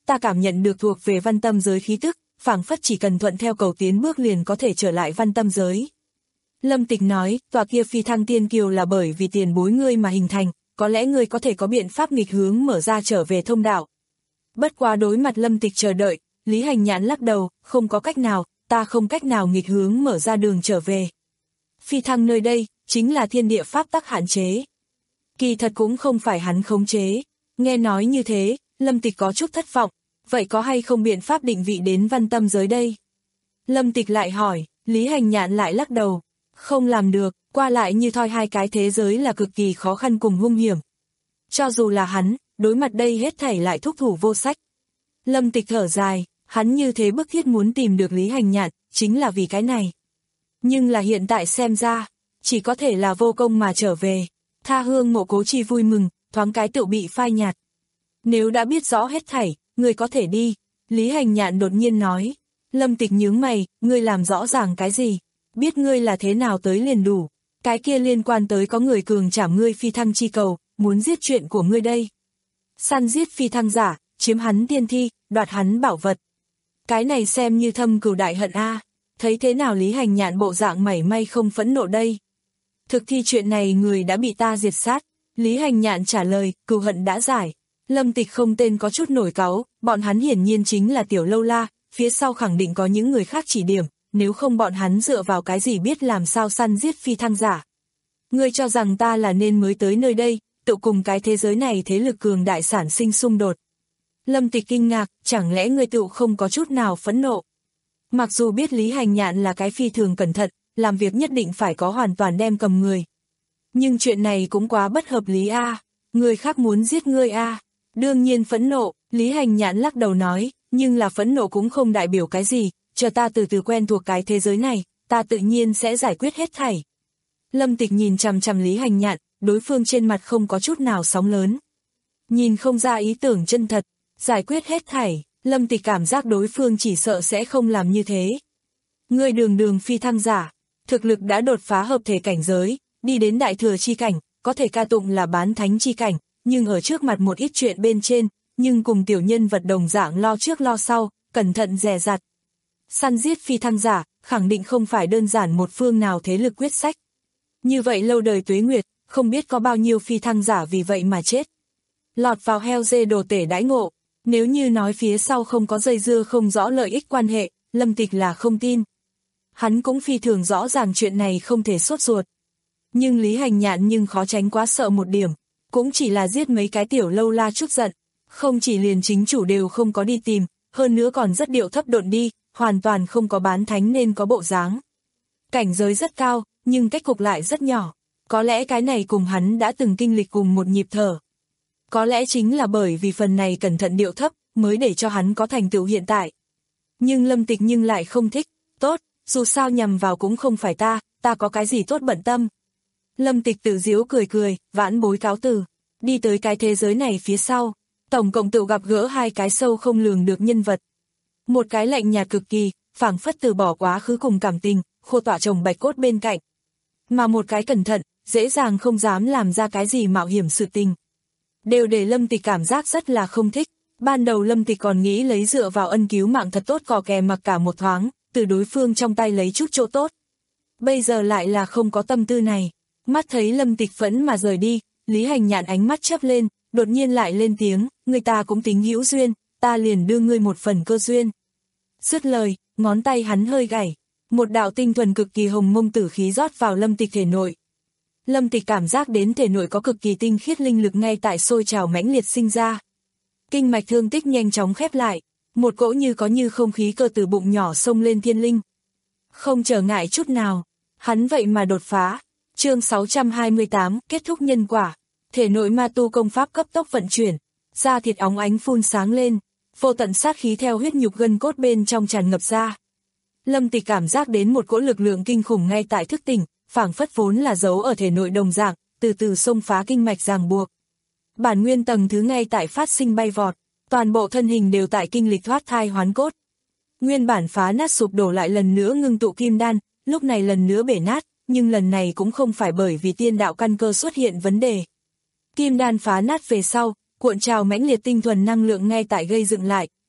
ta cảm nhận được thuộc về văn tâm giới khí tức, phảng phất chỉ cần thuận theo cầu tiến bước liền có thể trở lại văn tâm giới. Lâm Tịch nói, tòa kia phi thăng tiên kiều là bởi vì tiền bối ngươi mà hình thành, có lẽ ngươi có thể có biện pháp nghịch hướng mở ra trở về thông đạo. Bất quá đối mặt Lâm Tịch chờ đợi, Lý Hành Nhạn lắc đầu, không có cách nào, ta không cách nào nghịch hướng mở ra đường trở về. Phi thăng nơi đây, chính là thiên địa pháp tắc hạn chế. Kỳ thật cũng không phải hắn khống chế. Nghe nói như thế, Lâm Tịch có chút thất vọng, vậy có hay không biện pháp định vị đến văn tâm giới đây? Lâm Tịch lại hỏi, Lý Hành Nhạn lại lắc đầu, không làm được, qua lại như thoi hai cái thế giới là cực kỳ khó khăn cùng hung hiểm. Cho dù là hắn, đối mặt đây hết thảy lại thúc thủ vô sách. Lâm Tịch thở dài, hắn như thế bức thiết muốn tìm được Lý Hành Nhạn, chính là vì cái này. Nhưng là hiện tại xem ra, chỉ có thể là vô công mà trở về. Tha hương mộ cố chi vui mừng, thoáng cái tự bị phai nhạt. Nếu đã biết rõ hết thảy, người có thể đi. Lý Hành Nhạn đột nhiên nói. Lâm Tịch nhướng mày, ngươi làm rõ ràng cái gì? Biết ngươi là thế nào tới liền đủ. Cái kia liên quan tới có người cường trảm ngươi phi thăng chi cầu, muốn giết chuyện của ngươi đây. Săn giết phi thăng giả, chiếm hắn tiên thi, đoạt hắn bảo vật. Cái này xem như thâm cừu đại hận a. Thấy thế nào Lý Hành Nhạn bộ dạng mảy may không phẫn nộ đây? Thực thi chuyện này người đã bị ta diệt sát. Lý Hành Nhạn trả lời, cừu hận đã giải. Lâm Tịch không tên có chút nổi cáu, bọn hắn hiển nhiên chính là tiểu lâu la, phía sau khẳng định có những người khác chỉ điểm, nếu không bọn hắn dựa vào cái gì biết làm sao săn giết phi thăng giả. Ngươi cho rằng ta là nên mới tới nơi đây, tự cùng cái thế giới này thế lực cường đại sản sinh xung đột. Lâm Tịch kinh ngạc, chẳng lẽ ngươi tự không có chút nào phẫn nộ? Mặc dù biết Lý Hành Nhạn là cái phi thường cẩn thận, làm việc nhất định phải có hoàn toàn đem cầm người. Nhưng chuyện này cũng quá bất hợp lý a, à. Người khác muốn giết ngươi a, à. Đương nhiên phẫn nộ, Lý Hành Nhạn lắc đầu nói, nhưng là phẫn nộ cũng không đại biểu cái gì, chờ ta từ từ quen thuộc cái thế giới này, ta tự nhiên sẽ giải quyết hết thảy. Lâm Tịch nhìn chằm chằm Lý Hành Nhạn, đối phương trên mặt không có chút nào sóng lớn. Nhìn không ra ý tưởng chân thật, giải quyết hết thảy, Lâm Tịch cảm giác đối phương chỉ sợ sẽ không làm như thế. Ngươi đường đường phi thăng giả, thực lực đã đột phá hợp thể cảnh giới, đi đến đại thừa chi cảnh, có thể ca tụng là bán thánh chi cảnh, nhưng ở trước mặt một ít chuyện bên trên, nhưng cùng tiểu nhân vật đồng dạng lo trước lo sau, cẩn thận dè dặt. Săn giết phi thăng giả, khẳng định không phải đơn giản một phương nào thế lực quyết sách. Như vậy lâu đời tuế nguyệt, không biết có bao nhiêu phi thăng giả vì vậy mà chết. Lọt vào heo dê đồ tể đãi ngộ, nếu như nói phía sau không có dây dưa không rõ lợi ích quan hệ, Lâm Tịch là không tin. Hắn cũng phi thường rõ ràng chuyện này không thể sốt ruột. Nhưng Lý Hành Nhạn nhưng khó tránh quá sợ một điểm, cũng chỉ là giết mấy cái tiểu lâu la chút giận, không chỉ liền chính chủ đều không có đi tìm, hơn nữa còn rất điệu thấp độn đi, hoàn toàn không có bán thánh nên có bộ dáng. Cảnh giới rất cao, nhưng cách cục lại rất nhỏ, có lẽ cái này cùng hắn đã từng kinh lịch cùng một nhịp thở. Có lẽ chính là bởi vì phần này cẩn thận điệu thấp, mới để cho hắn có thành tựu hiện tại. Nhưng Lâm Tịch nhưng lại không thích, tốt, dù sao nhằm vào cũng không phải ta, ta có cái gì tốt bận tâm. Lâm Tịch tự giễu cười cười, vãn bối cáo từ, đi tới cái thế giới này phía sau, tổng cộng tự gặp gỡ hai cái sâu không lường được nhân vật. Một cái lạnh nhạt cực kỳ, phảng phất từ bỏ quá khứ cùng cảm tình, khô tỏa chồng bạch cốt bên cạnh. Mà một cái cẩn thận, dễ dàng không dám làm ra cái gì mạo hiểm sự tình. Đều để Lâm Tịch cảm giác rất là không thích. Ban đầu Lâm Tịch còn nghĩ lấy dựa vào ân cứu mạng thật tốt cò kè mặc cả một thoáng, từ đối phương trong tay lấy chút chỗ tốt. Bây giờ lại là không có tâm tư này. Mắt thấy Lâm Tịch phẫn mà rời đi, Lý Hành Nhạn ánh mắt chớp lên, đột nhiên lại lên tiếng, người ta cũng tính hữu duyên, ta liền đưa ngươi một phần cơ duyên. Dứt lời, ngón tay hắn hơi gảy, một đạo tinh thuần cực kỳ hồng mông tử khí rót vào Lâm Tịch thể nội. Lâm Tịch cảm giác đến thể nội có cực kỳ tinh khiết linh lực ngay tại sôi trào mãnh liệt sinh ra. Kinh mạch thương tích nhanh chóng khép lại, một cỗ như có như không khí cơ từ bụng nhỏ xông lên thiên linh. Không trở ngại chút nào, hắn vậy mà đột phá. Chương sáu trăm hai mươi tám, kết thúc nhân quả. Thể nội ma tu công pháp cấp tốc vận chuyển, da thịt óng ánh phun sáng lên, vô tận sát khí theo huyết nhục gân cốt bên trong tràn ngập ra. Lâm Tịch cảm giác đến một cỗ lực lượng kinh khủng ngay tại thức tỉnh, phảng phất vốn là giấu ở thể nội đồng dạng, từ từ xông phá kinh mạch ràng buộc. Bản nguyên tầng thứ ngay tại phát sinh bay vọt, toàn bộ thân hình đều tại kinh lịch thoát thai hoán cốt. Nguyên bản phá nát sụp đổ lại lần nữa ngưng tụ kim đan, lúc này lần nữa bể nát, nhưng lần này cũng không phải bởi vì tiên đạo căn cơ xuất hiện vấn đề. Kim đan phá nát về sau, cuộn trào mãnh liệt tinh thuần năng lượng ngay tại gây dựng lại,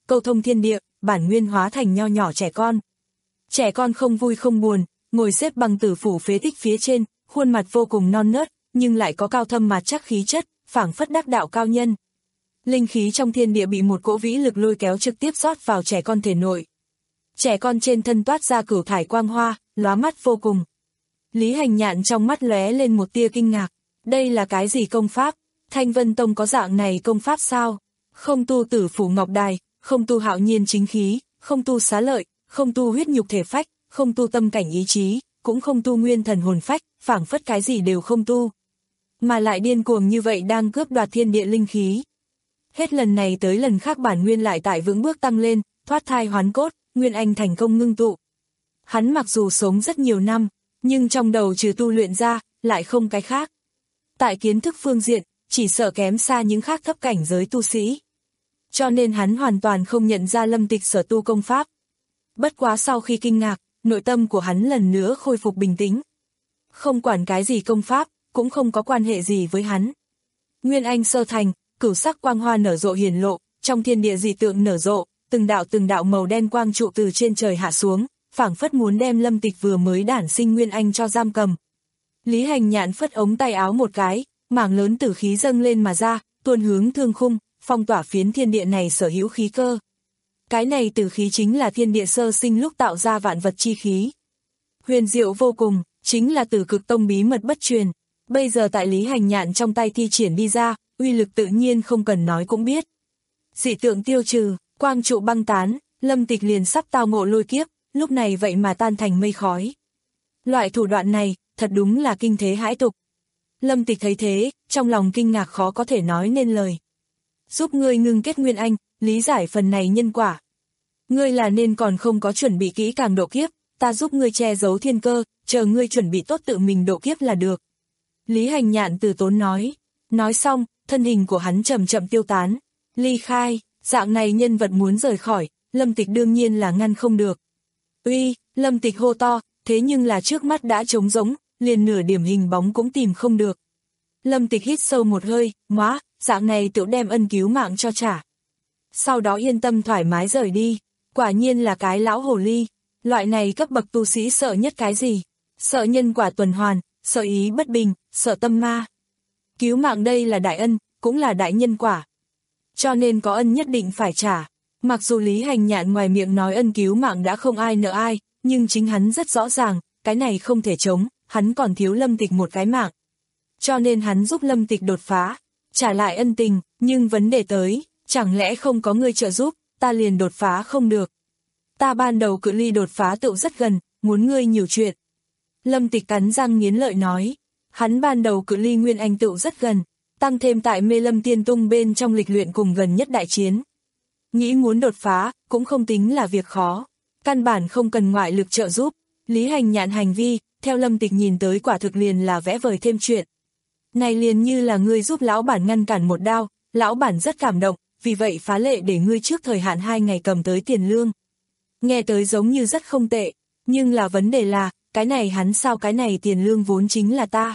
câu thông thiên địa, bản nguyên hóa thành nho nhỏ trẻ con. Trẻ con không vui không buồn, ngồi xếp bằng tử phủ phế tích phía trên, khuôn mặt vô cùng non nớt, nhưng lại có cao thâm mạt chắc khí chất, phảng phất đắc đạo cao nhân. Linh khí trong thiên địa bị một cỗ vĩ lực lôi kéo trực tiếp rót vào trẻ con thể nội. Trẻ con trên thân toát ra cửu thải quang hoa, lóa mắt vô cùng. Lý Hành Nhạn trong mắt lóe lên một tia kinh ngạc. Đây là cái gì công pháp? Thanh Vân Tông có dạng này công pháp sao? Không tu tử phủ ngọc đài, không tu hạo nhiên chính khí, không tu xá lợi, không tu huyết nhục thể phách, không tu tâm cảnh ý chí, cũng không tu nguyên thần hồn phách, phảng phất cái gì đều không tu. Mà lại điên cuồng như vậy đang cướp đoạt thiên địa linh khí. Hết lần này tới lần khác bản nguyên lại tại vững bước tăng lên, thoát thai hoán cốt, nguyên anh thành công ngưng tụ. Hắn mặc dù sống rất nhiều năm, nhưng trong đầu trừ tu luyện ra, lại không cái khác. Tại kiến thức phương diện, chỉ sợ kém xa những khác thấp cảnh giới tu sĩ. Cho nên hắn hoàn toàn không nhận ra Lâm Tịch sở tu công pháp. Bất quá sau khi kinh ngạc, nội tâm của hắn lần nữa khôi phục bình tĩnh. Không quản cái gì công pháp, cũng không có quan hệ gì với hắn. Nguyên anh sơ thành, cửu sắc quang hoa nở rộ hiển lộ, trong thiên địa dị tượng nở rộ, từng đạo từng đạo màu đen quang trụ từ trên trời hạ xuống, phảng phất muốn đem Lâm Tịch vừa mới đản sinh nguyên anh cho giam cầm. Lý Hành Nhạn phất ống tay áo một cái, mảng lớn tử khí dâng lên mà ra, tuôn hướng thương khung, phong tỏa phiến thiên địa này sở hữu khí cơ. Cái này tử khí chính là thiên địa sơ sinh lúc tạo ra vạn vật chi khí. Huyền diệu vô cùng, chính là Tử Cực Tông bí mật bất truyền. Bây giờ tại Lý Hành Nhạn trong tay thi triển đi ra, uy lực tự nhiên không cần nói cũng biết. Dị tượng tiêu trừ, quang trụ băng tán, Lâm Tịch liền sắp tao ngộ lôi kiếp, lúc này vậy mà tan thành mây khói. Loại thủ đoạn này, thật đúng là kinh thế hãi tục. Lâm Tịch thấy thế, trong lòng kinh ngạc khó có thể nói nên lời. Giúp ngươi ngưng kết nguyên anh, lý giải phần này nhân quả. Ngươi là nên còn không có chuẩn bị kỹ càng độ kiếp, ta giúp ngươi che giấu thiên cơ, chờ ngươi chuẩn bị tốt tự mình độ kiếp là được. Lý Hành Nhạn từ tốn nói. Nói xong, thân hình của hắn chậm chậm tiêu tán. Ly khai, dạng này nhân vật muốn rời khỏi, Lâm Tịch đương nhiên là ngăn không được. Uy, Lâm Tịch hô to, thế nhưng là trước mắt đã trống rỗng, liền nửa điểm hình bóng cũng tìm không được. Lâm Tịch hít sâu một hơi, móa, dạng này tự đem ân cứu mạng cho trả. Sau đó yên tâm thoải mái rời đi, quả nhiên là cái lão hồ ly. Loại này cấp bậc tu sĩ sợ nhất cái gì? Sợ nhân quả tuần hoàn, sợ ý bất bình, sợ tâm ma. Cứu mạng đây là đại ân, cũng là đại nhân quả. Cho nên có ân nhất định phải trả. Mặc dù Lý Hành Nhạn ngoài miệng nói ân cứu mạng đã không ai nợ ai, nhưng chính hắn rất rõ ràng, cái này không thể chống, hắn còn thiếu Lâm Tịch một cái mạng. Cho nên hắn giúp Lâm Tịch đột phá, trả lại ân tình, nhưng vấn đề tới, chẳng lẽ không có người trợ giúp, ta liền đột phá không được. Ta ban đầu cự ly đột phá tựu rất gần, muốn ngươi nhiều chuyện. Lâm Tịch cắn răng nghiến lợi nói, hắn ban đầu cự ly nguyên anh tựu rất gần, tăng thêm tại Mê Lâm Tiên Tung bên trong lịch luyện cùng gần nhất đại chiến. Nghĩ muốn đột phá, cũng không tính là việc khó, căn bản không cần ngoại lực trợ giúp. Lý Hành Nhạn hành vi, theo Lâm Tịch nhìn tới quả thực liền là vẽ vời thêm chuyện. Này liền như là ngươi giúp lão bản ngăn cản một đao, lão bản rất cảm động, vì vậy phá lệ để ngươi trước thời hạn hai ngày cầm tới tiền lương. Nghe tới giống như rất không tệ, nhưng là vấn đề là, cái này hắn sao cái này tiền lương vốn chính là ta.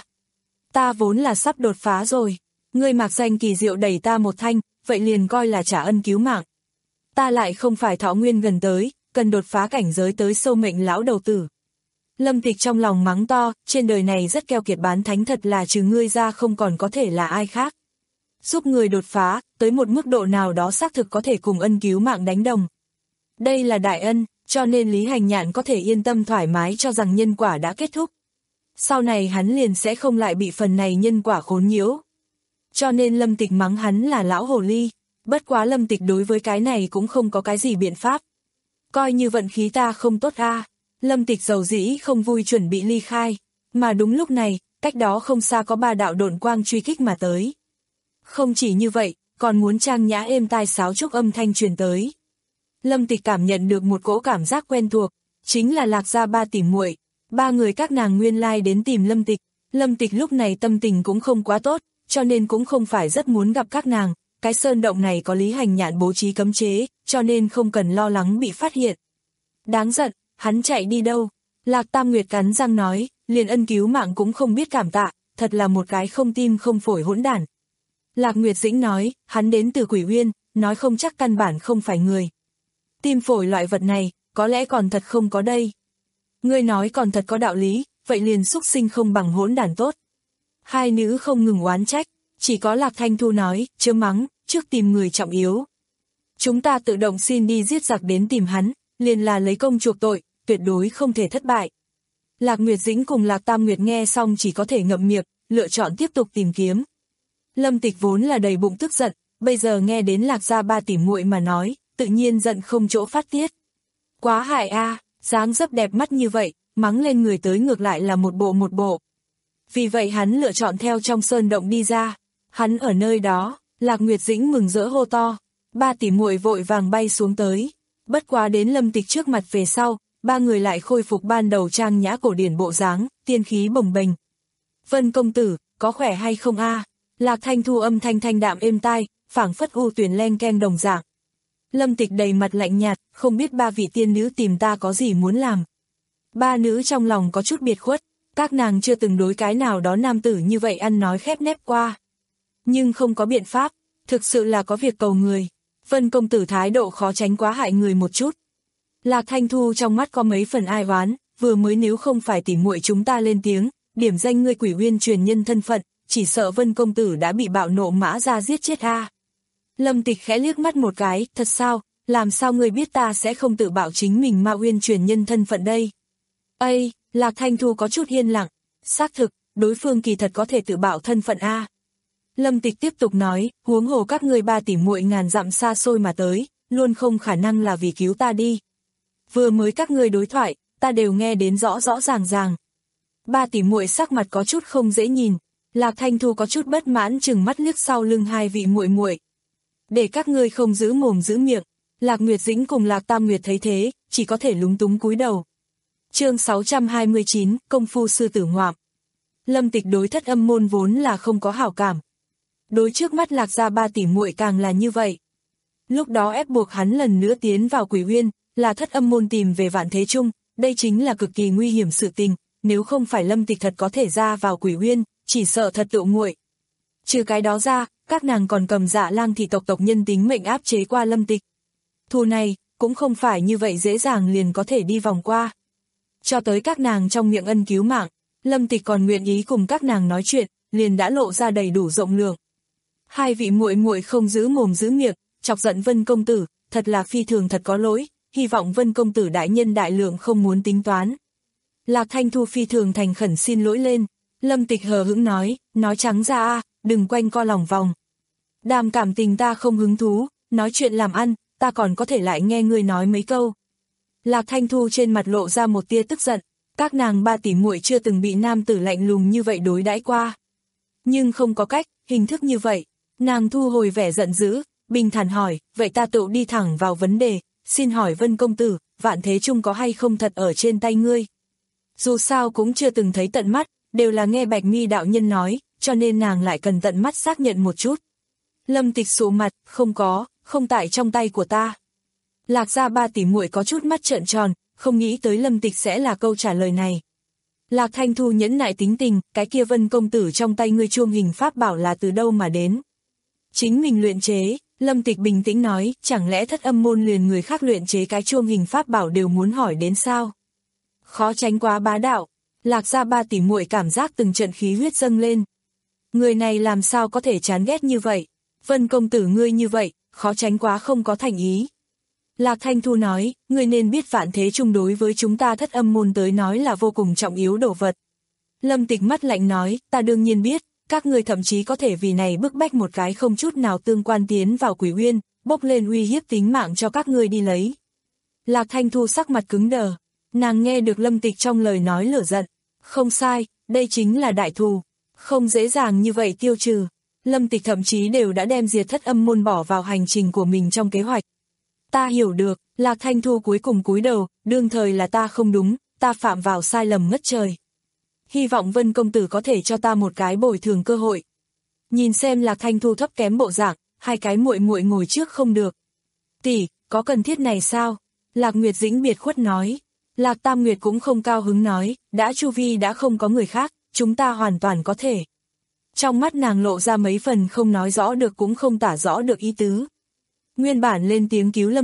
Ta vốn là sắp đột phá rồi, ngươi mạc danh kỳ diệu đẩy ta một thanh, vậy liền coi là trả ân cứu mạng. Ta lại không phải thọ nguyên gần tới, cần đột phá cảnh giới tới sâu mệnh lão đầu tử. Lâm Tịch trong lòng mắng to, trên đời này rất keo kiệt bán thánh thật là trừ ngươi ra không còn có thể là ai khác. Giúp người đột phá, tới một mức độ nào đó xác thực có thể cùng ân cứu mạng đánh đồng. Đây là đại ân, cho nên Lý Hành Nhạn có thể yên tâm thoải mái cho rằng nhân quả đã kết thúc. Sau này hắn liền sẽ không lại bị phần này nhân quả khốn nhiễu. Cho nên Lâm Tịch mắng hắn là lão hồ ly, bất quá Lâm Tịch đối với cái này cũng không có cái gì biện pháp. Coi như vận khí ta không tốt a. Lâm Tịch dầu dĩ không vui chuẩn bị ly khai, mà đúng lúc này, cách đó không xa có ba đạo độn quang truy kích mà tới. Không chỉ như vậy, còn muốn trang nhã êm tai sáo trúc âm thanh truyền tới. Lâm Tịch cảm nhận được một cỗ cảm giác quen thuộc, chính là Lạc Gia ba tỷ muội, ba người các nàng nguyên lai đến tìm Lâm Tịch. Lâm Tịch lúc này tâm tình cũng không quá tốt, cho nên cũng không phải rất muốn gặp các nàng. Cái sơn động này có Lý Hành Nhạn bố trí cấm chế, cho nên không cần lo lắng bị phát hiện. Đáng giận, hắn chạy đi đâu? Lạc Tam Nguyệt cắn răng nói, liền ân cứu mạng cũng không biết cảm tạ, thật là một cái không tim không phổi hỗn đản. Lạc Nguyệt Dĩnh nói, hắn đến từ Quỷ Uyên, nói không chắc căn bản không phải người. Tim phổi loại vật này, có lẽ còn thật không có đây. Ngươi nói còn thật có đạo lý, vậy liền xúc sinh không bằng hỗn đản tốt. Hai nữ không ngừng oán trách, chỉ có Lạc Thanh Thu nói, chớ mắng, trước tìm người trọng yếu. Chúng ta tự động xin đi giết giặc đến tìm hắn, liền là lấy công chuộc tội, tuyệt đối không thể thất bại. Lạc Nguyệt Dĩnh cùng Lạc Tam Nguyệt nghe xong chỉ có thể ngậm miệng, lựa chọn tiếp tục tìm kiếm. Lâm Tịch vốn là đầy bụng tức giận, bây giờ nghe đến Lạc gia ba tỷ muội mà nói, tự nhiên giận không chỗ phát tiết. Quá hại a, à, dáng dấp đẹp mắt như vậy, mắng lên người tới ngược lại là một bộ một bộ. Vì vậy hắn lựa chọn theo trong sơn động đi ra. Hắn ở nơi đó, Lạc Nguyệt Dĩnh mừng rỡ hô to, ba tỷ muội vội vàng bay xuống tới. Bất quá đến Lâm Tịch trước mặt về sau, ba người lại khôi phục ban đầu trang nhã cổ điển bộ dáng, tiên khí bồng bềnh. Vân công tử, có khỏe hay không a? Lạc Thanh Thu âm thanh thanh đạm êm tai, phảng phất u tuyển len ken đồng dạng. Lâm Tịch đầy mặt lạnh nhạt, không biết ba vị tiên nữ tìm ta có gì muốn làm. Ba nữ trong lòng có chút biệt khuất, các nàng chưa từng đối cái nào đó nam tử như vậy ăn nói khép nép qua. Nhưng không có biện pháp, thực sự là có việc cầu người. Vân công tử thái độ khó tránh quá hại người một chút. Lạc Thanh Thu trong mắt có mấy phần ai oán, vừa mới nếu không phải tỉ muội chúng ta lên tiếng, điểm danh ngươi Quỷ Uyên truyền nhân thân phận, chỉ sợ Vân công tử đã bị bạo nộ mã ra giết chết a. Lâm Tịch khẽ liếc mắt một cái, thật sao, làm sao ngươi biết ta sẽ không tự bạo chính mình Ma Uyên truyền nhân thân phận đây? Ây, Lạc Thanh Thu có chút yên lặng, xác thực, đối phương kỳ thật có thể tự bạo thân phận a. Lâm Tịch tiếp tục nói, huống hồ các ngươi ba tỷ muội ngàn dặm xa xôi mà tới, luôn không khả năng là vì cứu ta đi. Vừa mới các ngươi đối thoại, ta đều nghe đến rõ rõ ràng ràng. Ba tỷ muội sắc mặt có chút không dễ nhìn, Lạc Thanh Thu có chút bất mãn chừng mắt liếc sau lưng hai vị muội muội. Để các ngươi không giữ mồm giữ miệng, Lạc Nguyệt Dĩnh cùng Lạc Tam Nguyệt thấy thế, chỉ có thể lúng túng cúi đầu. Chương sáu trăm hai mươi chín, công phu sư tử ngoạm. Lâm Tịch đối Thất Âm môn vốn là không có hảo cảm. Đối trước mắt Lạc gia ba tỷ muội càng là như vậy. Lúc đó ép buộc hắn lần nữa tiến vào Quỷ Uyên, là Thất Âm môn tìm về Vạn Thế Trung, đây chính là cực kỳ nguy hiểm sự tình, nếu không phải Lâm Tịch thật có thể ra vào Quỷ Uyên, chỉ sợ thật tự nguội. Trừ cái đó ra, các nàng còn cầm Dạ Lang thị tộc tộc nhân tính mệnh áp chế qua Lâm Tịch. Thù này, cũng không phải như vậy dễ dàng liền có thể đi vòng qua. Cho tới các nàng trong miệng ân cứu mạng, Lâm Tịch còn nguyện ý cùng các nàng nói chuyện, liền đã lộ ra đầy đủ rộng lượng. Hai vị muội muội không giữ mồm giữ miệng, chọc giận Vân công tử, thật là phi thường thật có lỗi, hy vọng Vân công tử đại nhân đại lượng không muốn tính toán. Lạc Thanh Thu phi thường thành khẩn xin lỗi lên, Lâm Tịch hờ hững nói, nói trắng ra a, đừng quanh co lòng vòng. Đàm cảm tình ta không hứng thú, nói chuyện làm ăn, ta còn có thể lại nghe ngươi nói mấy câu. Lạc Thanh Thu trên mặt lộ ra một tia tức giận, các nàng ba tỷ muội chưa từng bị nam tử lạnh lùng như vậy đối đãi qua. Nhưng không có cách, hình thức như vậy, nàng thu hồi vẻ giận dữ, bình thản hỏi, vậy ta tự đi thẳng vào vấn đề, xin hỏi Vân công tử, Vạn Thế Trung có hay không thật ở trên tay ngươi? Dù sao cũng chưa từng thấy tận mắt, đều là nghe Bạch Mi đạo nhân nói, cho nên nàng lại cần tận mắt xác nhận một chút. Lâm Tịch sụ mặt, không có, không tại trong tay của ta. Lạc gia ba tỷ muội có chút mắt trợn tròn, không nghĩ tới Lâm Tịch sẽ là câu trả lời này. Lạc Thanh Thu nhẫn nại tính tình, cái kia Vân công tử trong tay ngươi chuông hình pháp bảo là từ đâu mà đến? Chính mình luyện chế, Lâm Tịch bình tĩnh nói, chẳng lẽ Thất Âm môn liền người khác luyện chế cái chuông hình pháp bảo đều muốn hỏi đến sao? Khó tránh quá bá đạo, Lạc gia ba tỷ muội cảm giác từng trận khí huyết dâng lên. Người này làm sao có thể chán ghét như vậy? Vân công tử ngươi như vậy, khó tránh quá không có thành ý. Lạc Thanh Thu nói, ngươi nên biết Vạn Thế Trung đối với chúng ta Thất Âm môn tới nói là vô cùng trọng yếu đồ vật. Lâm Tịch mắt lạnh nói, ta đương nhiên biết, các ngươi thậm chí có thể vì này bức bách một cái không chút nào tương quan tiến vào Quỷ Uyên, bốc lên uy hiếp tính mạng cho các ngươi đi lấy. Lạc Thanh Thu sắc mặt cứng đờ, nàng nghe được Lâm Tịch trong lời nói lửa giận, không sai, đây chính là đại thù, không dễ dàng như vậy tiêu trừ. Lâm Tịch thậm chí đều đã đem diệt Thất Âm môn bỏ vào hành trình của mình trong kế hoạch. Ta hiểu được, Lạc Thanh Thu cuối cùng cúi đầu, đương thời là ta không đúng, ta phạm vào sai lầm ngất trời. Hy vọng Vân công tử có thể cho ta một cái bồi thường cơ hội. Nhìn xem Lạc Thanh Thu thấp kém bộ dạng, hai cái muội muội ngồi trước không được. Tỷ, có cần thiết này sao? Lạc Nguyệt Dĩnh biệt khuất nói. Lạc Tam Nguyệt cũng không cao hứng nói, đã chu vi đã không có người khác, chúng ta hoàn toàn có thể. Trong mắt nàng lộ ra mấy phần không nói rõ được cũng không tả rõ được ý tứ. Nguyên bản lên tiếng cứu Lâm Tịch,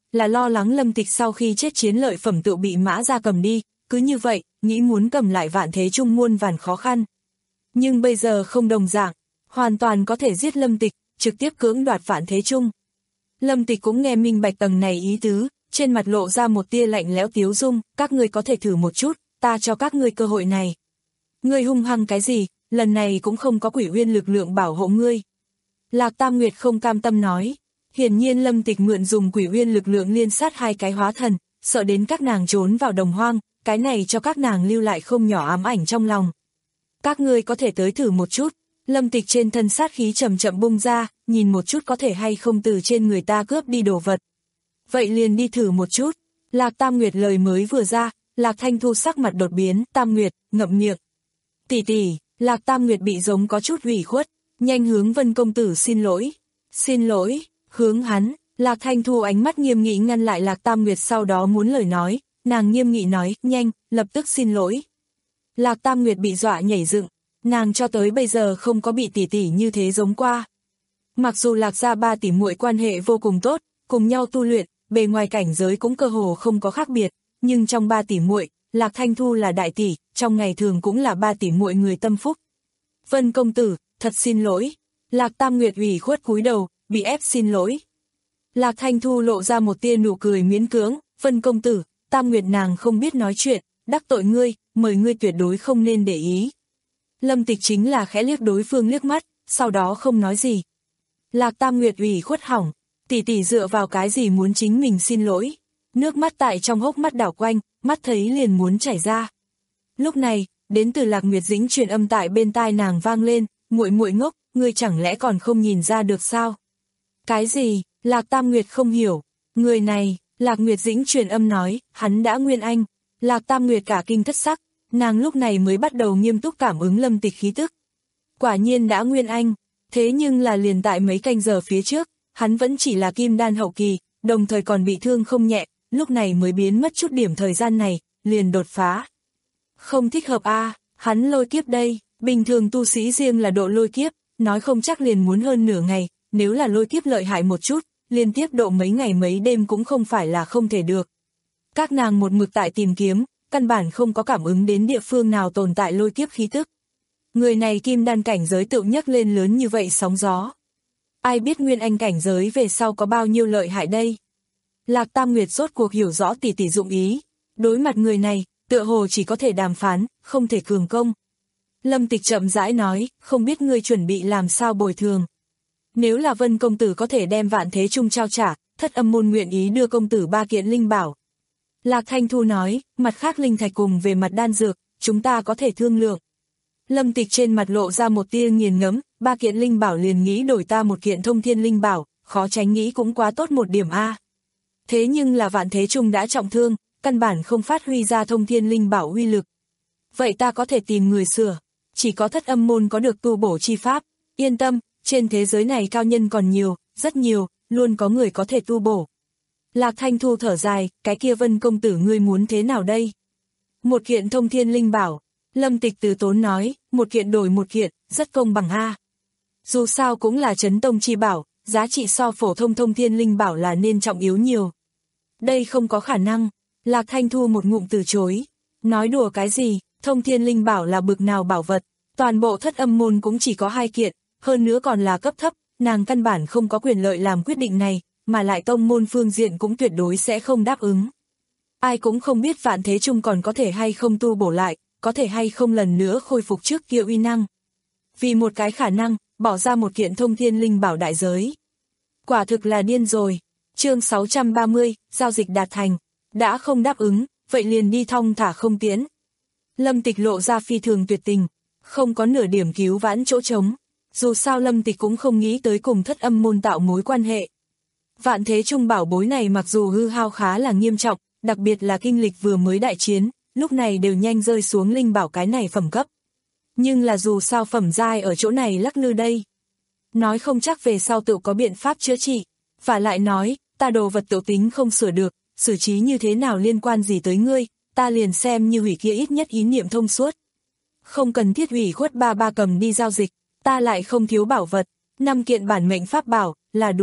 là lo lắng Lâm Tịch sau khi chết chiến lợi phẩm tự bị Mã Gia cầm đi, cứ như vậy, nghĩ muốn cầm lại Vạn Thế Chung muôn vàn khó khăn. Nhưng bây giờ không đồng dạng, hoàn toàn có thể giết Lâm Tịch, trực tiếp cưỡng đoạt Vạn Thế Chung. Lâm Tịch cũng nghe minh bạch tầng này ý tứ, trên mặt lộ ra một tia lạnh lẽo tiếu dung, các ngươi có thể thử một chút, ta cho các ngươi cơ hội này. Ngươi hung hăng cái gì, lần này cũng không có Quỷ Uyên lực lượng bảo hộ ngươi. Lạc Tam Nguyệt không cam tâm nói, hiển nhiên Lâm Tịch mượn dùng Quỷ Uyên lực lượng liên sát hai cái hóa thần, sợ đến các nàng trốn vào đồng hoang, cái này cho các nàng lưu lại không nhỏ ám ảnh trong lòng. Các ngươi có thể tới thử một chút. Lâm Tịch trên thân sát khí chậm chậm bung ra, nhìn một chút có thể hay không từ trên người ta cướp đi đồ vật. Vậy liền đi thử một chút. Lạc Tam Nguyệt lời mới vừa ra, Lạc Thanh Thu sắc mặt đột biến, Tam Nguyệt, ngậm miệng. Tỷ tỷ, Lạc Tam Nguyệt bị giống có chút ủy khuất, nhanh hướng Vân công tử xin lỗi. Xin lỗi, hướng hắn, Lạc Thanh Thu ánh mắt nghiêm nghị ngăn lại Lạc Tam Nguyệt, sau đó muốn lời nói, nàng nghiêm nghị nói, nhanh, lập tức xin lỗi. Lạc Tam Nguyệt bị dọa nhảy dựng. Nàng cho tới bây giờ không có bị tỷ tỷ như thế giống qua. Mặc dù Lạc gia ba tỷ muội quan hệ vô cùng tốt, cùng nhau tu luyện, bề ngoài cảnh giới cũng cơ hồ không có khác biệt, nhưng trong ba tỷ muội, Lạc Thanh Thu là đại tỷ, trong ngày thường cũng là ba tỷ muội người tâm phúc. Vân công tử, thật xin lỗi. Lạc Tam Nguyệt ủy khuất cúi đầu, bị ép xin lỗi. Lạc Thanh Thu lộ ra một tia nụ cười miễn cưỡng, Vân công tử, Tam Nguyệt nàng không biết nói chuyện, đắc tội ngươi, mời ngươi tuyệt đối không nên để ý. Lâm Tịch chính là khẽ liếc đối phương liếc mắt, sau đó không nói gì. Lạc Tam Nguyệt ủy khuất hỏng, tỷ tỷ dựa vào cái gì muốn chính mình xin lỗi. Nước mắt tại trong hốc mắt đảo quanh, mắt thấy liền muốn chảy ra. Lúc này, đến từ Lạc Nguyệt Dĩnh truyền âm tại bên tai nàng vang lên, muội muội ngốc, ngươi chẳng lẽ còn không nhìn ra được sao? Cái gì? Lạc Tam Nguyệt không hiểu. Người này, Lạc Nguyệt Dĩnh truyền âm nói, hắn đã nguyên anh. Lạc Tam Nguyệt cả kinh thất sắc. Nàng lúc này mới bắt đầu nghiêm túc cảm ứng Lâm Tịch khí tức. Quả nhiên đã nguyên anh, thế nhưng là liền tại mấy canh giờ phía trước, hắn vẫn chỉ là kim đan hậu kỳ, đồng thời còn bị thương không nhẹ, lúc này mới biến mất chút điểm thời gian này, liền đột phá. Không thích hợp a, à, hắn lôi kiếp đây, bình thường tu sĩ riêng là độ lôi kiếp, nói không chắc liền muốn hơn nửa ngày, nếu là lôi kiếp lợi hại một chút, liên tiếp độ mấy ngày mấy đêm cũng không phải là không thể được. Các nàng một mực tại tìm kiếm, căn bản không có cảm ứng đến địa phương nào tồn tại lôi kiếp khí tức. Người này kim đan cảnh giới tự nhấc lên lớn như vậy sóng gió. Ai biết nguyên anh cảnh giới về sau có bao nhiêu lợi hại đây? Lạc Tam Nguyệt rốt cuộc hiểu rõ tỷ tỷ dụng ý. Đối mặt người này, tựa hồ chỉ có thể đàm phán, không thể cường công. Lâm Tịch chậm rãi nói, không biết ngươi chuẩn bị làm sao bồi thường. Nếu là Vân công tử có thể đem Vạn Thế Chung trao trả, Thất Âm môn nguyện ý đưa công tử ba kiện linh bảo. Lạc Thanh Thu nói, mặt khác linh thạch cùng về mặt đan dược, chúng ta có thể thương lượng. Lâm Tịch trên mặt lộ ra một tia nghiền ngẫm, ba kiện linh bảo liền nghĩ đổi ta một kiện thông thiên linh bảo, khó tránh nghĩ cũng quá tốt một điểm a. Thế nhưng là Vạn Thế Chung đã trọng thương, căn bản không phát huy ra thông thiên linh bảo uy lực. Vậy ta có thể tìm người sửa, chỉ có Thất Âm môn có được tu bổ chi pháp, yên tâm, trên thế giới này cao nhân còn nhiều, rất nhiều, luôn có người có thể tu bổ. Lạc Thanh Thu thở dài, cái kia Vân công tử ngươi muốn thế nào đây? Một kiện thông thiên linh bảo, Lâm Tịch từ tốn nói, một kiện đổi một kiện, rất công bằng ha. Dù sao cũng là chấn tông chi bảo, giá trị so phổ thông thông thiên linh bảo là nên trọng yếu nhiều. Đây không có khả năng, Lạc Thanh Thu một ngụm từ chối. Nói đùa cái gì, thông thiên linh bảo là bực nào bảo vật, toàn bộ Thất Âm môn cũng chỉ có hai kiện, hơn nữa còn là cấp thấp, nàng căn bản không có quyền lợi làm quyết định này, mà lại tông môn phương diện cũng tuyệt đối sẽ không đáp ứng. Ai cũng không biết Vạn Thế Chung còn có thể hay không tu bổ lại, có thể hay không lần nữa khôi phục trước kia uy năng. Vì một cái khả năng, bỏ ra một kiện thông thiên linh bảo đại giới. Quả thực là điên rồi. Chương sáu trăm ba mươi, giao dịch đạt thành. Đã không đáp ứng, vậy liền đi thong thả không tiến. Lâm Tịch lộ ra phi thường tuyệt tình, không có nửa điểm cứu vãn chỗ trống. Dù sao Lâm Tịch cũng không nghĩ tới cùng Thất Âm môn tạo mối quan hệ. Vạn Thế Chung bảo bối này mặc dù hư hao khá là nghiêm trọng, đặc biệt là kinh lịch vừa mới đại chiến, lúc này đều nhanh rơi xuống linh bảo cái này phẩm cấp. Nhưng là dù sao phẩm giai ở chỗ này lắc lư đây. Nói không chắc về sau tự có biện pháp chữa trị, và lại nói, ta đồ vật tự tính không sửa được, xử trí như thế nào liên quan gì tới ngươi, ta liền xem như hủy kia ít nhất ý niệm thông suốt. Không cần thiết hủy khuất ba ba cầm đi giao dịch, ta lại không thiếu bảo vật, năm kiện bản mệnh pháp bảo, là đủ.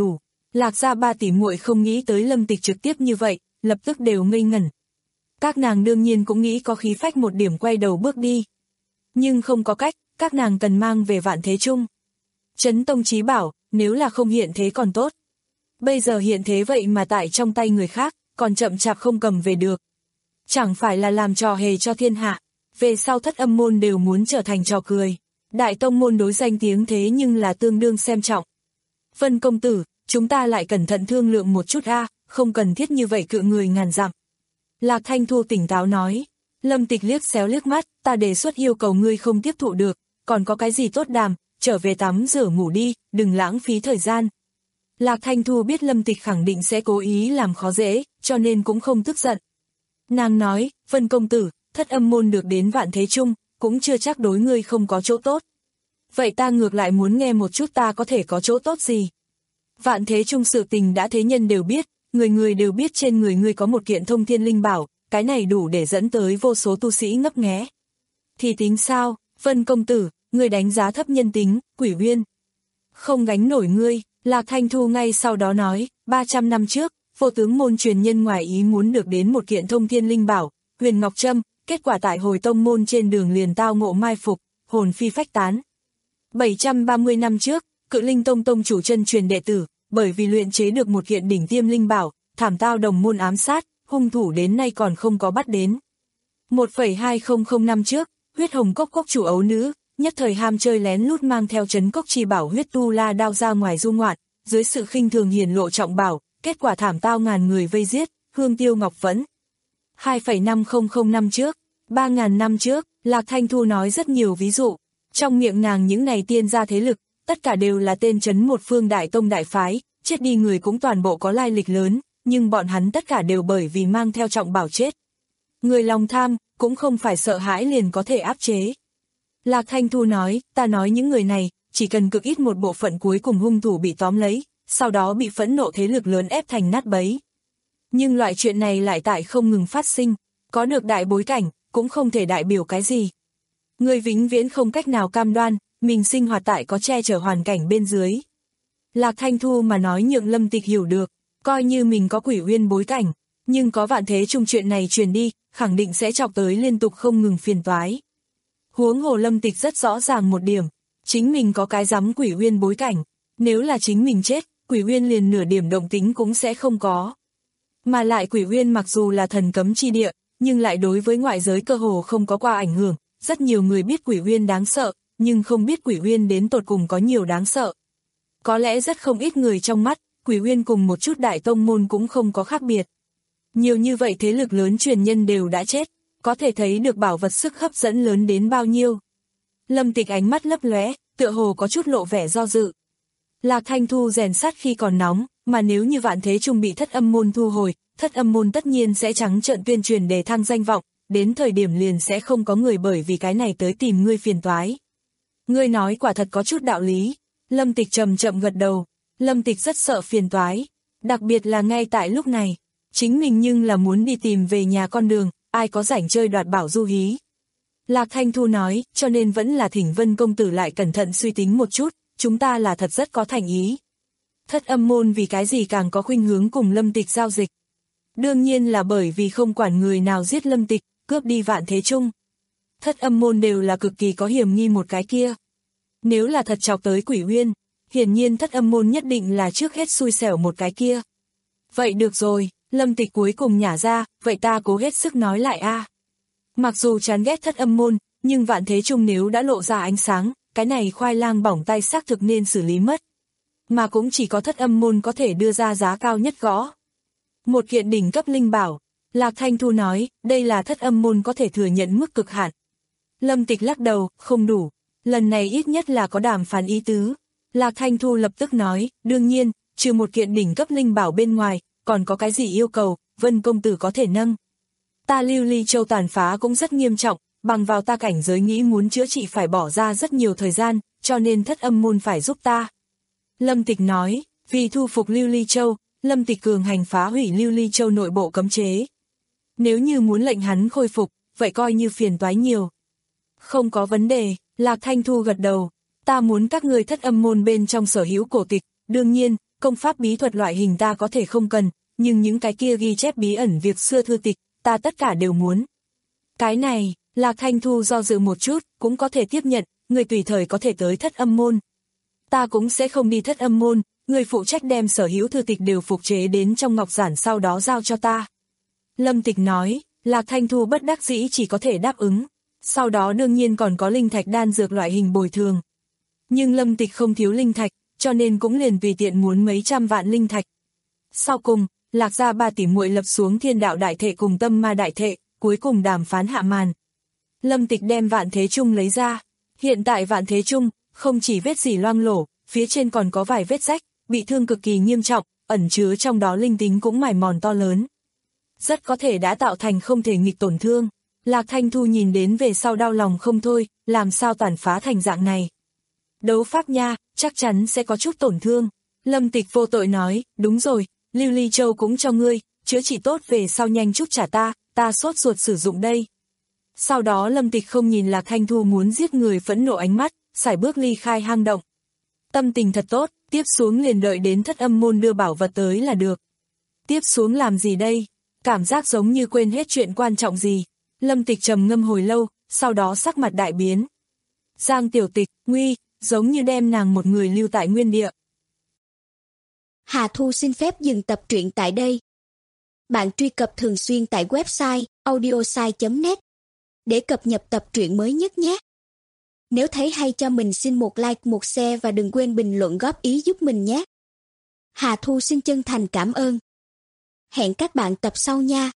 Lạc gia ba tỷ muội không nghĩ tới Lâm Tịch trực tiếp như vậy, lập tức đều ngây ngẩn. Các nàng đương nhiên cũng nghĩ có khí phách một điểm quay đầu bước đi. Nhưng không có cách, các nàng cần mang về Vạn Thế Chung. Trấn Tông Chí bảo, nếu là không hiện thế còn tốt. Bây giờ hiện thế vậy mà tại trong tay người khác, còn chậm chạp không cầm về được. Chẳng phải là làm trò hề cho thiên hạ, về sau Thất Âm môn đều muốn trở thành trò cười. Đại tông môn đối danh tiếng thế nhưng là tương đương xem trọng. Vân công tử, chúng ta lại cẩn thận thương lượng một chút a, không cần thiết như vậy cự người ngàn dặm. Lạc Thanh Thu tỉnh táo nói. Lâm Tịch liếc xéo liếc mắt, ta đề xuất yêu cầu ngươi không tiếp thụ được, còn có cái gì tốt đàm, trở về tắm rửa ngủ đi, đừng lãng phí thời gian. Lạc Thanh Thu biết Lâm Tịch khẳng định sẽ cố ý làm khó dễ, cho nên cũng không tức giận. Nàng nói, Vân công tử, Thất Âm môn được đến Vạn Thế Chung, cũng chưa chắc đối ngươi không có chỗ tốt. Vậy ta ngược lại muốn nghe một chút ta có thể có chỗ tốt gì. Vạn Thế Chung sự tình đã thế nhân đều biết, người người đều biết trên người ngươi có một kiện thông thiên linh bảo, cái này đủ để dẫn tới vô số tu sĩ ngấp nghé. Thì tính sao, Vân công tử, ngươi đánh giá thấp nhân tính, Quỷ Uyên. Không gánh nổi ngươi, Lạc Thanh Thu ngay sau đó nói, ba trăm năm trước, vô tướng môn truyền nhân ngoài ý muốn được đến một kiện thông thiên linh bảo, huyền ngọc trâm, kết quả tại hồi tông môn trên đường liền tao ngộ mai phục, hồn phi phách tán. bảy trăm ba mươi năm trước, Cự Linh Tông tông chủ chân truyền đệ tử, bởi vì luyện chế được một kiện đỉnh tiêm linh bảo, thảm tao đồng môn ám sát, hung thủ đến nay còn không có bắt đến. một phẩy hai không không năm trước, huyết hồng cốc cốc chủ ấu nữ, nhất thời ham chơi lén lút mang theo trấn cốc chi bảo huyết tu la đao ra ngoài du ngoạn, dưới sự khinh thường hiển lộ trọng bảo, kết quả thảm tao ngàn người vây giết, hương tiêu ngọc vẫn. hai phẩy năm không không năm trước, ba ngàn năm trước, Lạc Thanh Thu nói rất nhiều ví dụ, trong miệng nàng những này tiên gia thế lực, tất cả đều là tên trấn một phương đại tông đại phái, chết đi người cũng toàn bộ có lai lịch lớn, nhưng bọn hắn tất cả đều bởi vì mang theo trọng bảo chết. Người lòng tham, cũng không phải sợ hãi liền có thể áp chế. Lạc Thanh Thu nói, ta nói những người này, chỉ cần cực ít một bộ phận cuối cùng hung thủ bị tóm lấy, sau đó bị phẫn nộ thế lực lớn ép thành nát bấy. Nhưng loại chuyện này lại tại không ngừng phát sinh, có được đại bối cảnh, cũng không thể đại biểu cái gì. Người vĩnh viễn không cách nào cam đoan, mình sinh hoạt tại có che chở hoàn cảnh bên dưới. Lạc Thanh Thu mà nói nhượng Lâm Tịch hiểu được, coi như mình có Quỷ Uyên bối cảnh, nhưng có Vạn Thế Chung chuyện này truyền đi, khẳng định sẽ chọc tới liên tục không ngừng phiền toái. Huống hồ Lâm Tịch rất rõ ràng một điểm, chính mình có cái dám Quỷ Uyên bối cảnh, nếu là chính mình chết, Quỷ Uyên liền nửa điểm động tính cũng sẽ không có. Mà lại Quỷ Uyên mặc dù là thần cấm chi địa, nhưng lại đối với ngoại giới cơ hồ không có qua ảnh hưởng, rất nhiều người biết Quỷ Uyên đáng sợ, nhưng không biết Quỷ Uyên đến tột cùng có nhiều đáng sợ. Có lẽ rất không ít người trong mắt, Quỷ Uyên cùng một chút đại tông môn cũng không có khác biệt. Nhiều như vậy thế lực lớn truyền nhân đều đã chết, có thể thấy được bảo vật sức hấp dẫn lớn đến bao nhiêu. Lâm Tịch ánh mắt lấp lóe, tựa hồ có chút lộ vẻ do dự. Lạc Thanh Thu rèn sắt khi còn nóng, mà nếu như Vạn Thế Chung bị Thất Âm môn thu hồi, Thất Âm môn tất nhiên sẽ trắng trợn tuyên truyền để thăng danh vọng, đến thời điểm liền sẽ không có người bởi vì cái này tới tìm ngươi phiền toái. Ngươi nói quả thật có chút đạo lý. Lâm Tịch chậm chậm gật đầu. Lâm Tịch rất sợ phiền toái, đặc biệt là ngay tại lúc này, chính mình nhưng là muốn đi tìm về nhà con đường, ai có rảnh chơi đoạt bảo du hí. Lạc Thanh Thu nói, cho nên vẫn là thỉnh Vân công tử lại cẩn thận suy tính một chút, chúng ta là thật rất có thành ý. Thất Âm môn vì cái gì càng có khuynh hướng cùng Lâm Tịch giao dịch. Đương nhiên là bởi vì không quản người nào giết Lâm Tịch, cướp đi Vạn Thế Chung. Thất Âm môn đều là cực kỳ có hiểm nghi một cái kia. Nếu là thật chọc tới Quỷ Uyên, hiển nhiên Thất Âm môn nhất định là trước hết xui xẻo một cái kia. Vậy được rồi, Lâm Tịch cuối cùng nhả ra, vậy ta cố hết sức nói lại a. Mặc dù chán ghét Thất Âm môn, nhưng Vạn Thế Chung nếu đã lộ ra ánh sáng, cái này khoai lang bỏng tay xác thực nên xử lý mất. Mà cũng chỉ có Thất Âm môn có thể đưa ra giá cao nhất gõ. Một kiện đỉnh cấp linh bảo, Lạc Thanh Thu nói, đây là Thất Âm môn có thể thừa nhận mức cực hạn. Lâm Tịch lắc đầu, không đủ, lần này ít nhất là có đàm phán ý tứ. Lạc Thanh Thu lập tức nói, đương nhiên, trừ một kiện đỉnh cấp linh bảo bên ngoài, còn có cái gì yêu cầu, Vân công tử có thể nâng. Ta Lưu Ly Châu tàn phá cũng rất nghiêm trọng, bằng vào ta cảnh giới nghĩ muốn chữa trị phải bỏ ra rất nhiều thời gian, cho nên Thất Âm môn phải giúp ta. Lâm Tịch nói, vì thu phục Lưu Ly Châu, Lâm Tịch cường hành phá hủy Lưu Ly Châu nội bộ cấm chế. Nếu như muốn lệnh hắn khôi phục, vậy coi như phiền toái nhiều. Không có vấn đề, Lạc Thanh Thu gật đầu, ta muốn các ngươi Thất Âm môn bên trong sở hữu cổ tịch, đương nhiên, công pháp bí thuật loại hình ta có thể không cần, nhưng những cái kia ghi chép bí ẩn việc xưa thư tịch, ta tất cả đều muốn. Cái này, Lạc Thanh Thu do dự một chút, cũng có thể tiếp nhận, người tùy thời có thể tới Thất Âm Môn. Ta cũng sẽ không đi Thất Âm Môn, người phụ trách đem sở hữu thư tịch đều phục chế đến trong ngọc giản sau đó giao cho ta. Lâm Tịch nói, Lạc Thanh Thu bất đắc dĩ chỉ có thể đáp ứng, sau đó đương nhiên còn có linh thạch đan dược loại hình bồi thường. Nhưng Lâm Tịch không thiếu linh thạch, cho nên cũng liền tùy tiện muốn mấy trăm vạn linh thạch. Sau cùng, Lạc gia ba tỷ muội lập xuống thiên đạo đại thệ cùng tâm ma đại thệ, cuối cùng đàm phán hạ màn. Lâm Tịch đem Vạn Thế Chung lấy ra. Hiện tại Vạn Thế Chung, không chỉ vết dỉ loang lổ, phía trên còn có vài vết rách, bị thương cực kỳ nghiêm trọng, ẩn chứa trong đó linh tính cũng mài mòn to lớn. Rất có thể đã tạo thành không thể nghịch tổn thương. Lạc Thanh Thu nhìn đến về sau đau lòng không thôi, làm sao tàn phá thành dạng này. Đấu pháp nha, chắc chắn sẽ có chút tổn thương. Lâm Tịch vô tội nói, đúng rồi, Lưu Ly Châu cũng cho ngươi, chữa trị tốt về sau nhanh chút trả ta, ta sốt ruột sử dụng đây. Sau đó Lâm Tịch không nhìn Lạc Thanh Thu muốn giết người phẫn nộ ánh mắt, sải bước ly khai hang động. Tâm tình thật tốt, tiếp xuống liền đợi đến Thất Âm Môn đưa bảo vật tới là được. Tiếp xuống làm gì đây? Cảm giác giống như quên hết chuyện quan trọng gì. Lâm Tịch trầm ngâm hồi lâu, sau đó sắc mặt đại biến. Giang Tiểu Tịch, nguy, giống như đem nàng một người lưu tại nguyên địa. Hà Thu xin phép dừng tập truyện tại đây. Bạn truy cập thường xuyên tại website audiosai chấm net để cập nhật tập truyện mới nhất nhé. Nếu thấy hay cho mình xin một like, một share và đừng quên bình luận góp ý giúp mình nhé. Hà Thu xin chân thành cảm ơn. Hẹn các bạn tập sau nha.